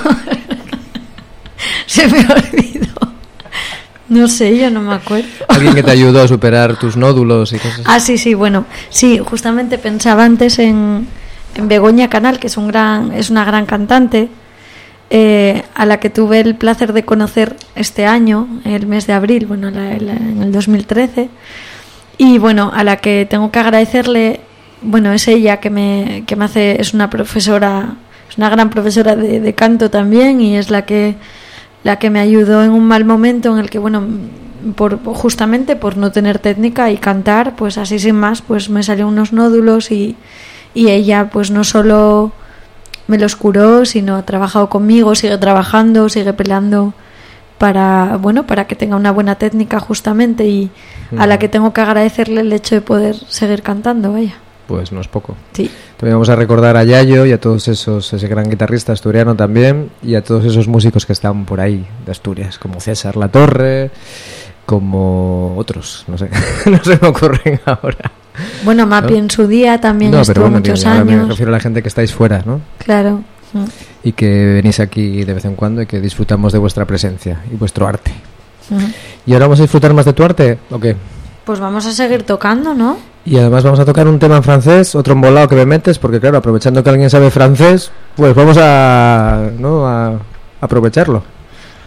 Se me olvidó. No sé, yo no me acuerdo. Alguien que te ayudó a superar tus nódulos y cosas así. Ah, sí, sí, bueno. Sí, justamente pensaba antes en, en Begoña Canal, que es un gran, es una gran cantante, eh, a la que tuve el placer de conocer este año, el mes de abril, bueno, la- la- en el dos mil trece. Y bueno, a la que tengo que agradecerle, bueno, es ella que me, que me hace, es una profesora, es una gran profesora de, de canto también, y es la que la que me ayudó en un mal momento en el que, bueno, por justamente por no tener técnica y cantar, pues así sin más, pues me salieron unos nódulos y, y ella pues no solo me los curó, sino ha trabajado conmigo, sigue trabajando, sigue peleando para, bueno, para que tenga una buena técnica justamente, y a la que tengo que agradecerle el hecho de poder seguir cantando, vaya. Pues no es poco. Sí. También vamos a recordar a Yayo y a todos esos, ese gran guitarrista asturiano también, y a todos esos músicos que están por ahí de Asturias, como César Latorre, como otros, no sé, no se me ocurren ahora. Bueno, Mapi ¿No? en su día también No, estuvo pero bueno, muchos digo, ahora me años. refiero a la gente que estáis fuera, ¿no? Claro. Mm. Y que venís aquí de vez en cuando y que disfrutamos de vuestra presencia y vuestro arte. Ujú. ¿Y ahora vamos a disfrutar más de tu arte o qué? Pues vamos a seguir tocando, ¿no? Y además vamos a tocar un tema en francés, otro embolado que me metes, porque claro, aprovechando que alguien sabe francés, pues vamos a, ¿no? a aprovecharlo.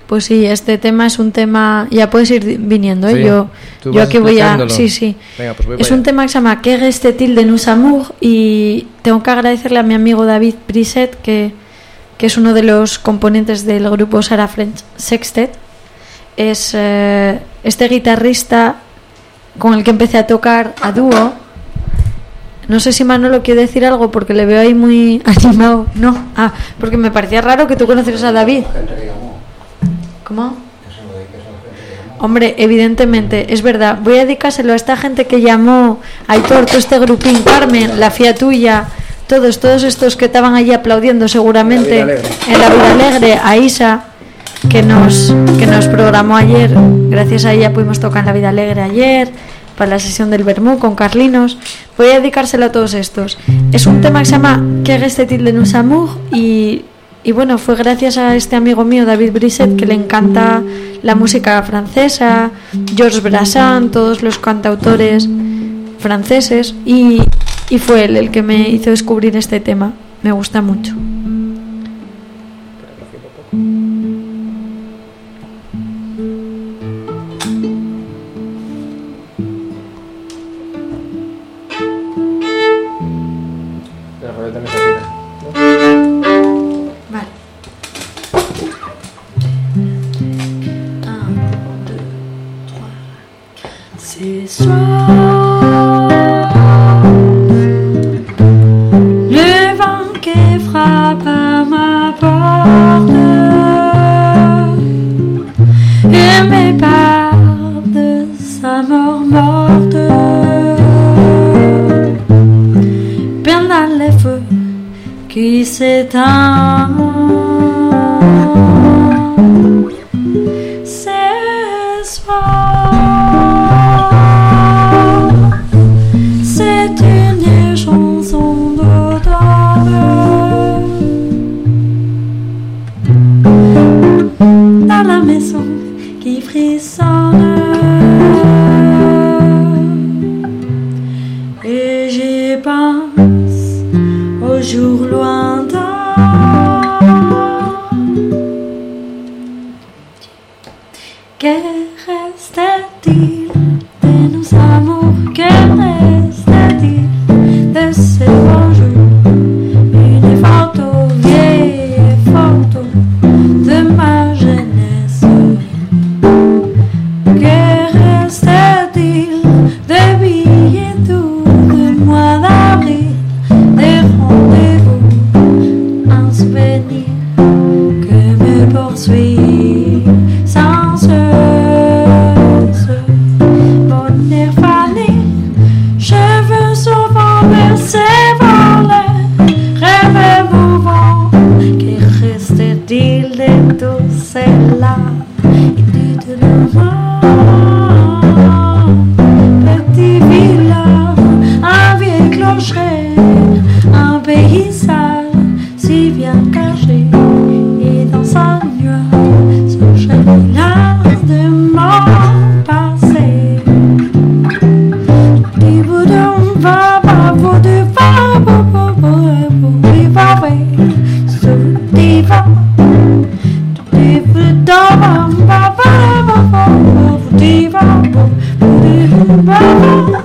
Pues sí, este tema es un tema... Ya puedes ir viniendo, ¿eh? Sí, yo, tú yo vas aquí voy a... explicándolo. Sí, sí. Venga, pues voy Es para un allá. tema que se llama Que este til de nous amour y tengo que agradecerle a mi amigo David Brisset, que, que es uno de los componentes del grupo Sarah French Sextet. Es eh, este guitarrista con el que empecé a tocar a dúo. No sé si Manolo quiere decir algo porque le veo ahí muy animado. No, ah, porque me parecía raro que tú conocieras a David. ¿Cómo? Hombre, evidentemente, es verdad. Voy a dedicárselo a esta gente que llamó, Aitor, todo este grupín, Carmen, la fía tuya, todos, todos estos que estaban allí aplaudiendo seguramente en la vida alegre, a Isa, que nos, que nos programó ayer. Gracias a ella pudimos tocar en la vida alegre ayer, para la sesión del Bermú con Carlinos. Voy a dedicárselo a todos estos. Es un tema que se llama Que este til de nous amour y... Y bueno, fue gracias a este amigo mío, David Brisset, que le encanta la música francesa, Georges Brassens, todos los cantautores franceses, y, y fue él el que me hizo descubrir este tema. Me gusta mucho. Ce soir, le vent qui frappe à ma porte et m'épare de sa mort morte. Pendant les feux qui s'éteint, ce soir. Qui frissonne et j'y pense au jour lointain. Que reste-t-il de nos amours? Que reste-t-il de ces beaux jours? Une photo, vieille photo de ma jeunesse. Que reste-t-il des billets doux du mois d'avril, des rendez-vous, un souvenir que me poursuit sans cesse. Mon air fané, cheveux souvent versés par les rêves mouvants. Que reste-t-il de tout cela? Petit village, un vieil clocher, un paysage si bien caché, et dans sa nuage, ce cheminage de mon passé. Du bout d'un va, va, bout du va, bout, bout, bout, bout, du va, oui, sous du va, du bout d'un va, va, va, va, va, du va, bout, bout, du va, va.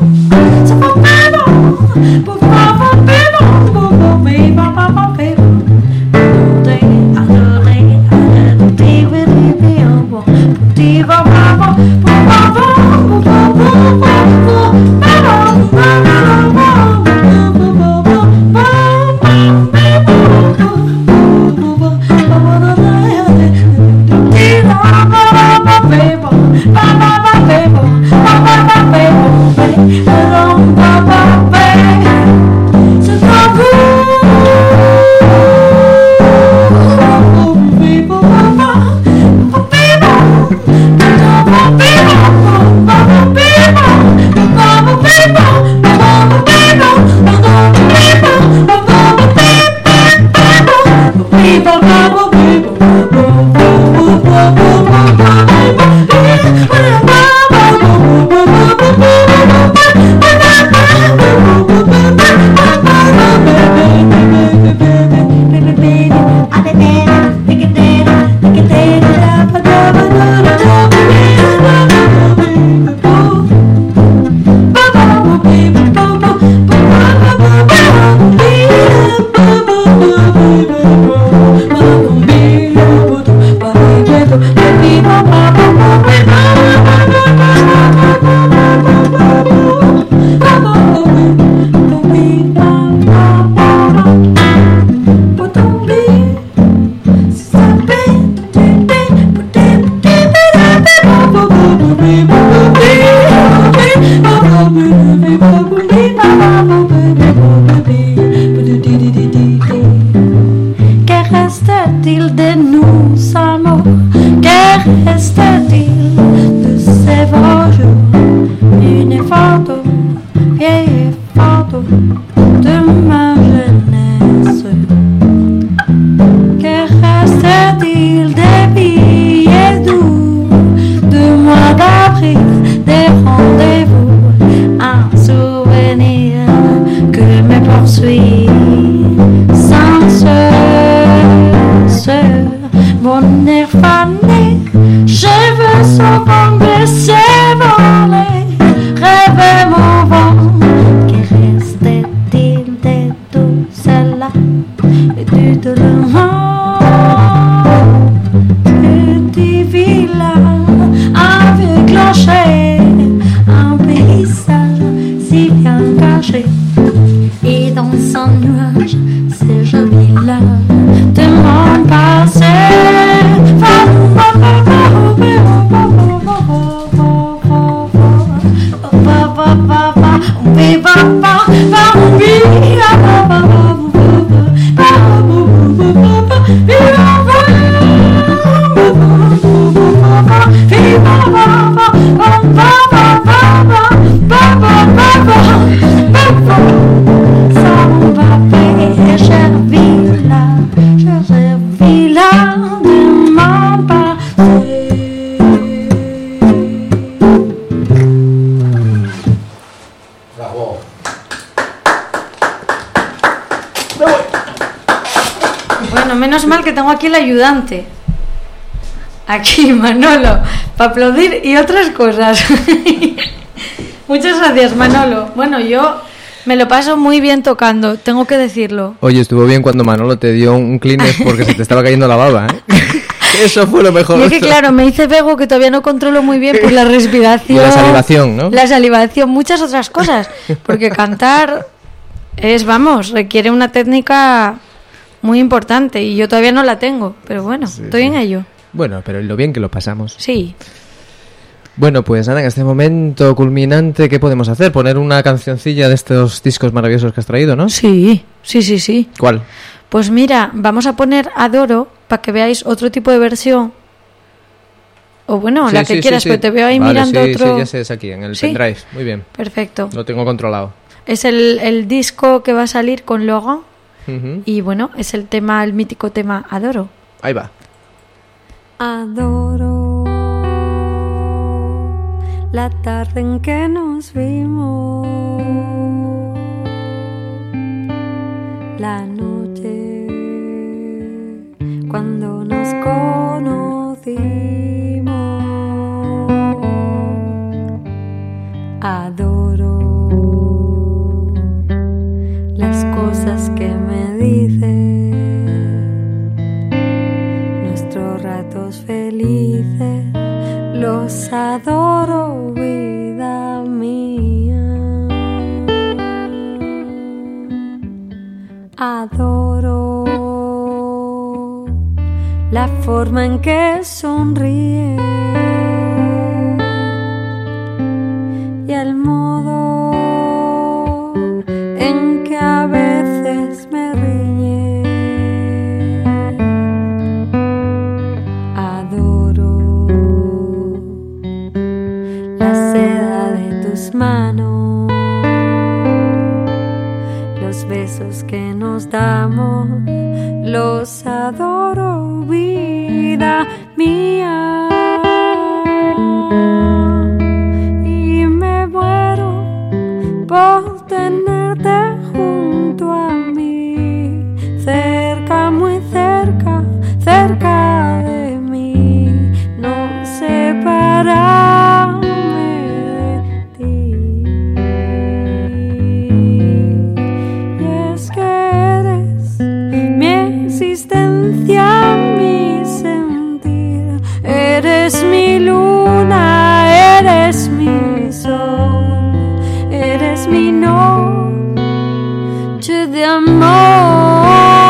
Baby, reste-t-il de nos amours? Que reste-t-il de ces beaux jours? Une photo, vieille photo de ma jeunesse. Que reste-t-il des billets doux, de mois d'avril, des rendez-vous, un souvenir que me poursuit sans cesse. Mon air fané, cheveux souvent baissés, volés, rêver mon vent. Que reste-t-il de tout cela et du tout le monde? Petit village, un vieux clocher, un paysage si bien caché. Et dans son nuage, ces jolies larmes de mon passé. Menos mal que tengo aquí el ayudante. Aquí, Manolo, para aplaudir y otras cosas. Muchas gracias, Manolo. Bueno, yo me lo paso muy bien tocando, tengo que decirlo. Oye, estuvo bien cuando Manolo te dio un Kleenex porque se te estaba cayendo la baba, ¿eh? Eso fue lo mejor. Y es que claro, me hice vego que todavía no controlo muy bien pues la respiración. Y la salivación, ¿no? La salivación, muchas otras cosas. Porque cantar es, vamos, requiere una técnica muy importante y yo todavía no la tengo, pero bueno, sí, estoy sí. en ello. Bueno, pero lo bien que lo pasamos. Sí. Bueno, pues nada, en este momento culminante, ¿qué podemos hacer? ¿Poner una cancioncilla de estos discos maravillosos que has traído, no? Sí, sí, sí, sí. ¿Cuál? Pues mira, vamos a poner Adoro para que veáis otro tipo de versión. O bueno, sí, la que sí, quieras, sí, sí. Pero te veo ahí vale, mirando sí, otro... Sí, ya sé, es aquí, en el ¿Sí? pendrive. Muy bien. Perfecto. Lo tengo controlado. Es el, el disco que va a salir con Laurent. Uh-huh. Y bueno, es el tema, el mítico tema Adoro. Ahí va. Adoro la tarde en que nos vimos, la noche cuando nos conocimos. Adoro las cosas que me dices, nuestros ratos felices, los adoro, vida mía. Adoro la forma en que sonríes y el modo en que a veces me riñes. Adoro la seda de tus manos, los besos que nos damos, los adoro, vida mía. Y me muero por tenerte junto a mí, cerca, muy cerca, cerca de mí, no separarme de ti. Y es que eres mi existencia, mi sentir, eres mi luna, eres mi sol, eres mi noche de amor.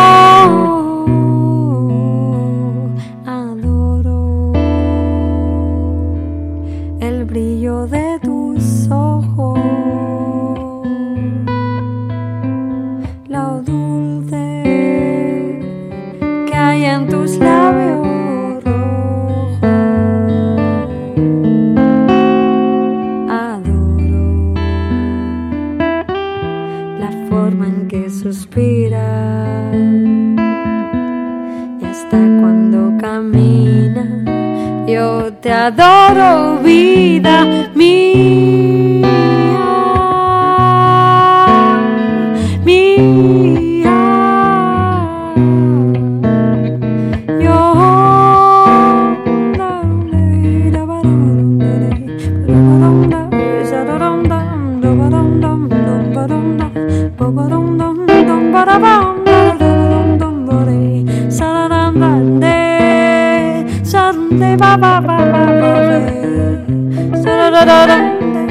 Adoro el brillo de tus ojos, lo dulce que hay en tus labios rojos. Adoro la forma en que suspiras y hasta cuando caminas. Yo te adoro, vida mía, mía. Yo ba ba ba ba ba sa da da da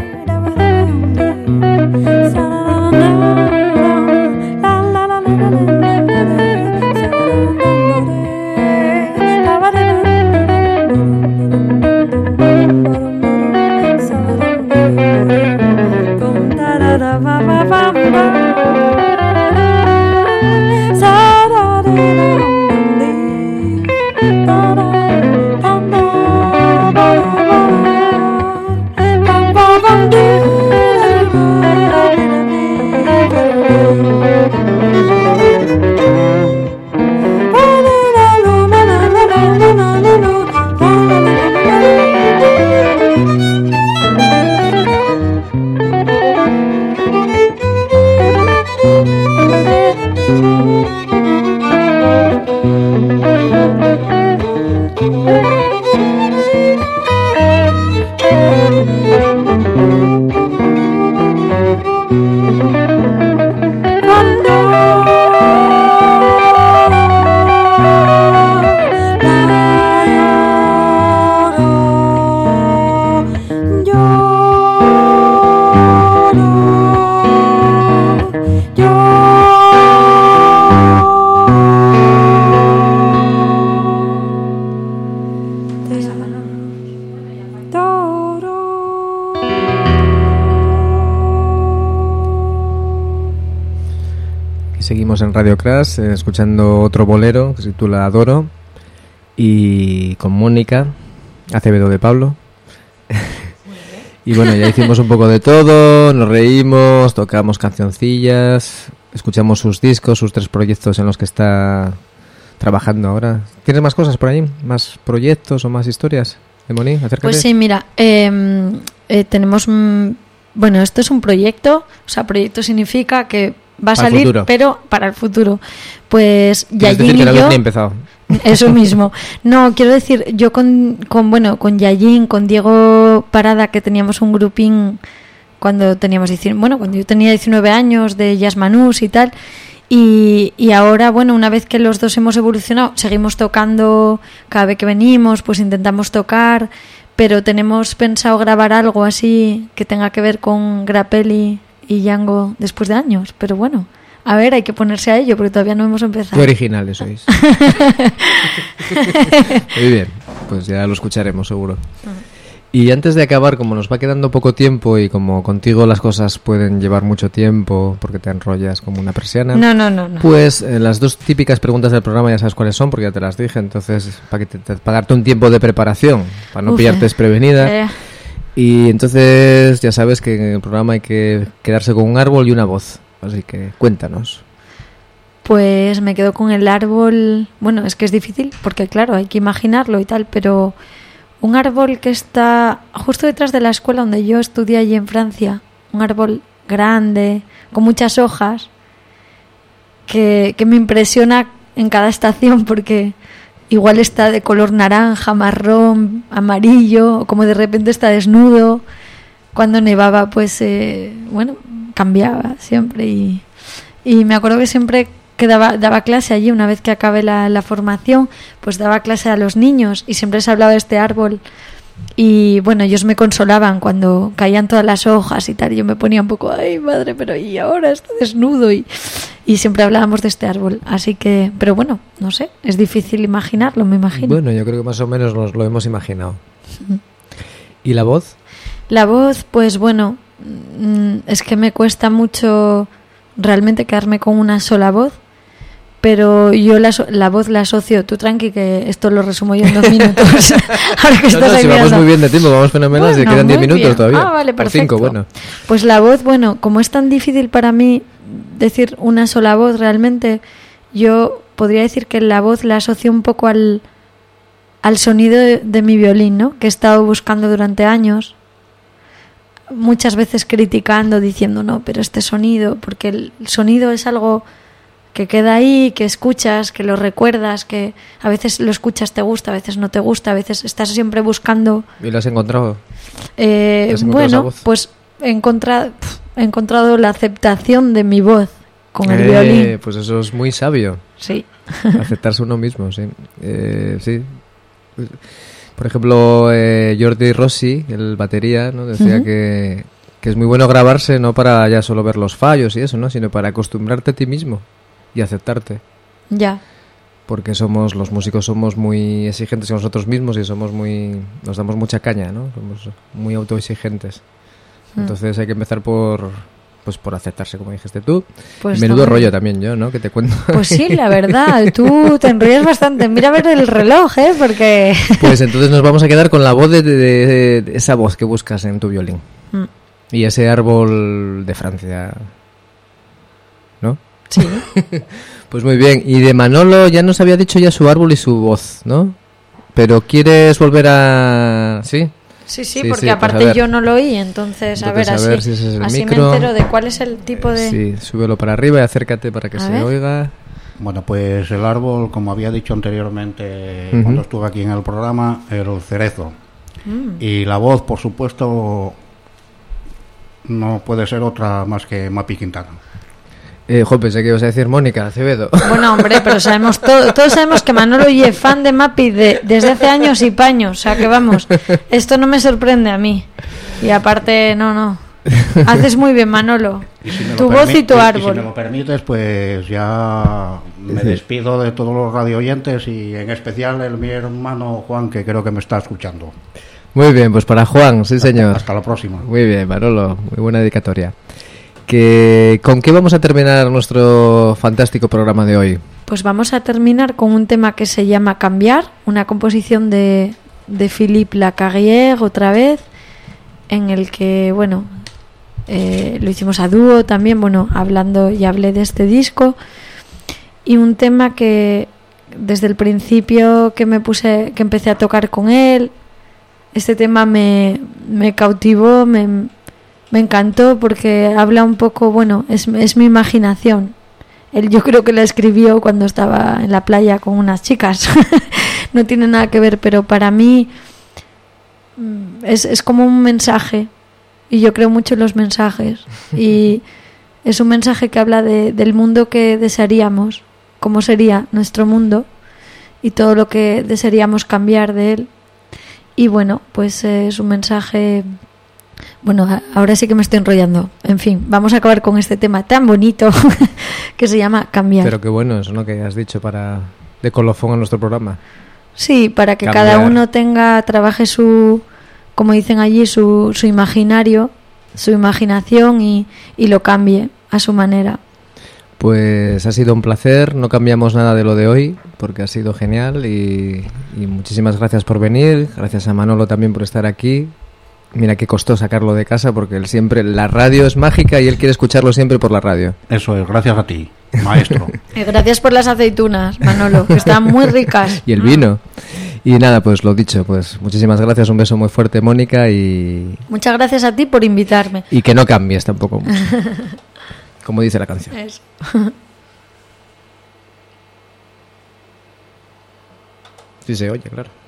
Seguimos en Radio Crash, eh, escuchando otro bolero que se titula Adoro, y con Mónica Acevedo de Pablo. Y bueno, ya hicimos un poco de todo, nos reímos, tocamos cancioncillas, escuchamos sus discos, sus tres proyectos en los que está trabajando ahora. ¿Tienes más cosas por ahí? ¿Más proyectos o más historias? Moni, acércate. Pues sí, mira, eh, eh, tenemos... Mm, bueno, esto es un proyecto, o sea, proyecto significa que va a para salir, pero para el futuro. Pues Yayín y que yo... ni he empezado. Eso mismo. No, quiero decir, yo con, con bueno, con Yayín, con Diego Parada, que teníamos un grupín cuando teníamos, bueno, cuando yo tenía diecinueve años, de Jazz Manús y tal, y, y ahora, bueno, una vez que los dos hemos evolucionado, seguimos tocando cada vez que venimos, pues intentamos tocar, pero tenemos pensado grabar algo así que tenga que ver con Grappelli y Django después de años, pero bueno, a ver, hay que ponerse a ello porque todavía no hemos empezado. Qué originales sois. Muy bien, pues ya lo escucharemos seguro. Y antes de acabar, como nos va quedando poco tiempo y como contigo las cosas pueden llevar mucho tiempo porque te enrollas como una persiana, no, no, no, no. Pues eh, las dos típicas preguntas del programa ya sabes cuáles son porque ya te las dije, entonces para, que te, para darte un tiempo de preparación, para no Uf, pillarte desprevenida. Eh. Y entonces ya sabes que en el programa hay que quedarse con un árbol y una voz, así que cuéntanos. Pues me quedo con el árbol. Bueno, es que es difícil porque claro, hay que imaginarlo y tal, pero un árbol que está justo detrás de la escuela donde yo estudié allí en Francia, un árbol grande, con muchas hojas, que, que me impresiona en cada estación porque igual está de color naranja, marrón, amarillo, o como de repente está desnudo. Cuando nevaba, pues, eh, bueno, cambiaba siempre. Y, y me acuerdo que siempre que daba, daba clase allí, una vez que acabé la, la formación, pues daba clase a los niños y siempre se hablaba de este árbol. Y bueno, ellos me consolaban cuando caían todas las hojas y tal, y yo me ponía un poco, ay madre, pero y ahora está desnudo, y, y siempre hablábamos de este árbol, así que, pero bueno, no sé, es difícil imaginarlo, me imagino. Bueno, yo creo que más o menos nos lo hemos imaginado. Uh-huh. ¿Y la voz? La voz, pues bueno, es que me cuesta mucho realmente quedarme con una sola voz, pero yo la, so- la voz la asocio, tú tranqui que esto lo resumo yo en dos minutos. Ahora que No, estás no, ahí si vamos mirando. muy bien de tiempo, vamos fenomenal, si Bueno, quedan diez muy minutos bien. todavía. Ah, vale, O perfecto. cinco, bueno. Pues la voz, bueno, como es tan difícil para mí decir una sola voz realmente, yo podría decir que la voz la asocio un poco al, al sonido de, de mi violín, ¿no? Que he estado buscando durante años, muchas veces criticando, diciendo no, pero este sonido, porque el sonido es algo que queda ahí, que escuchas, que lo recuerdas, que a veces lo escuchas, te gusta, a veces no te gusta, a veces estás siempre buscando. ¿Y lo has encontrado? Eh, ¿Te has encontrado esa bueno, voz? pues he encontrado, he encontrado la aceptación de mi voz con el Eh, violín. Pues eso es muy sabio. Sí. Aceptarse uno mismo, sí. Eh, sí. Por ejemplo, eh, Jordi Rossi, el batería, ¿no? Decía Ujú. que, que es muy bueno grabarse no para ya solo ver los fallos y eso, ¿no? Sino para acostumbrarte a ti mismo y aceptarte. Ya. Porque somos, los músicos somos muy exigentes con nosotros mismos y somos muy, nos damos mucha caña, ¿no? Somos muy autoexigentes. Mm. Entonces hay que empezar por, pues por aceptarse, como dijiste tú. Pues Menudo está muy rollo bien. también yo, ¿no? Que te cuento. Pues sí, la verdad, tú te enrollas bastante. Mira a ver el reloj, ¿eh? Porque... Pues entonces nos vamos a quedar con la voz de, de- de- de esa voz que buscas en tu violín. Mm. Y ese árbol de Francia, ¿no? Sí. Pues muy bien. Y de Manolo ya nos había dicho ya su árbol y su voz, ¿no? Pero ¿quieres volver a...? ¿Sí? Sí, sí, Sí, porque sí, pues a aparte ver. yo no lo oí, entonces, a ver, Entonces, a ver así, si ese es el así micro. me entero de cuál es el tipo de... Sí, súbelo para arriba y acércate para que A se ver. oiga. Bueno, pues el árbol, como había dicho anteriormente Ujú. cuando estuve aquí en el programa, el cerezo. Mm. Y la voz, por supuesto, no puede ser otra más que Mapi Quintana. Eh, jo, pensé que ibas a decir Mónica Acevedo. Bueno, hombre, pero sabemos todo, todos sabemos que Manolo y es fan de Mapi de, desde hace años y paños, o sea que vamos, esto no me sorprende a mí. Y aparte, no, no. Haces muy bien, Manolo. Y si me lo Tu voz y permi- tu y- y árbol. si me lo permites, pues ya me despido de todos los radio oyentes y en especial el mi hermano Juan, que creo que me está escuchando. Muy bien, pues para Juan, sí señor. Hasta la próxima. Muy bien, Manolo, muy buena dedicatoria. Que, ¿con qué vamos a terminar nuestro fantástico programa de hoy? Pues vamos a terminar con un tema que se llama Cambiar, una composición de, de Philippe Lacarrière otra vez, en el que, bueno, eh, lo hicimos a dúo también, bueno, hablando y hablé de este disco, y un tema que desde el principio que me puse, que empecé a tocar con él, este tema me, me cautivó, me, me encantó porque habla un poco, bueno, es, es mi imaginación. Él yo creo que la escribió cuando estaba en la playa con unas chicas. No tiene nada que ver, pero para mí mm, es, es como un mensaje. Y yo creo mucho en los mensajes. Y es un mensaje que habla de, del mundo que desearíamos, cómo sería nuestro mundo y todo lo que desearíamos cambiar de él. Y bueno, pues eh, es un mensaje... Bueno, a- ahora sí que me estoy enrollando. En fin, vamos a acabar con este tema tan bonito que se llama Cambiar. Pero qué bueno eso, ¿no? Que has dicho para de colofón a nuestro programa. Sí, para que Cambiar. cada uno tenga, trabaje su, como dicen allí, su, su imaginario, su imaginación y, y lo cambie a su manera. Pues ha sido un placer, no cambiamos nada de lo de hoy porque ha sido genial y, y muchísimas gracias por venir, gracias a Manolo también por estar aquí. Mira que costó sacarlo de casa porque él siempre, la radio es mágica y él quiere escucharlo siempre por la radio. Eso es, gracias a ti, maestro. Y gracias por las aceitunas, Manolo, que están muy ricas. Y el vino. Y nada, pues lo dicho, pues muchísimas gracias, un beso muy fuerte, Mónica, y, Muchas gracias a ti por invitarme. y que no cambies tampoco mucho, como dice la canción. Eso. Sí se oye, claro.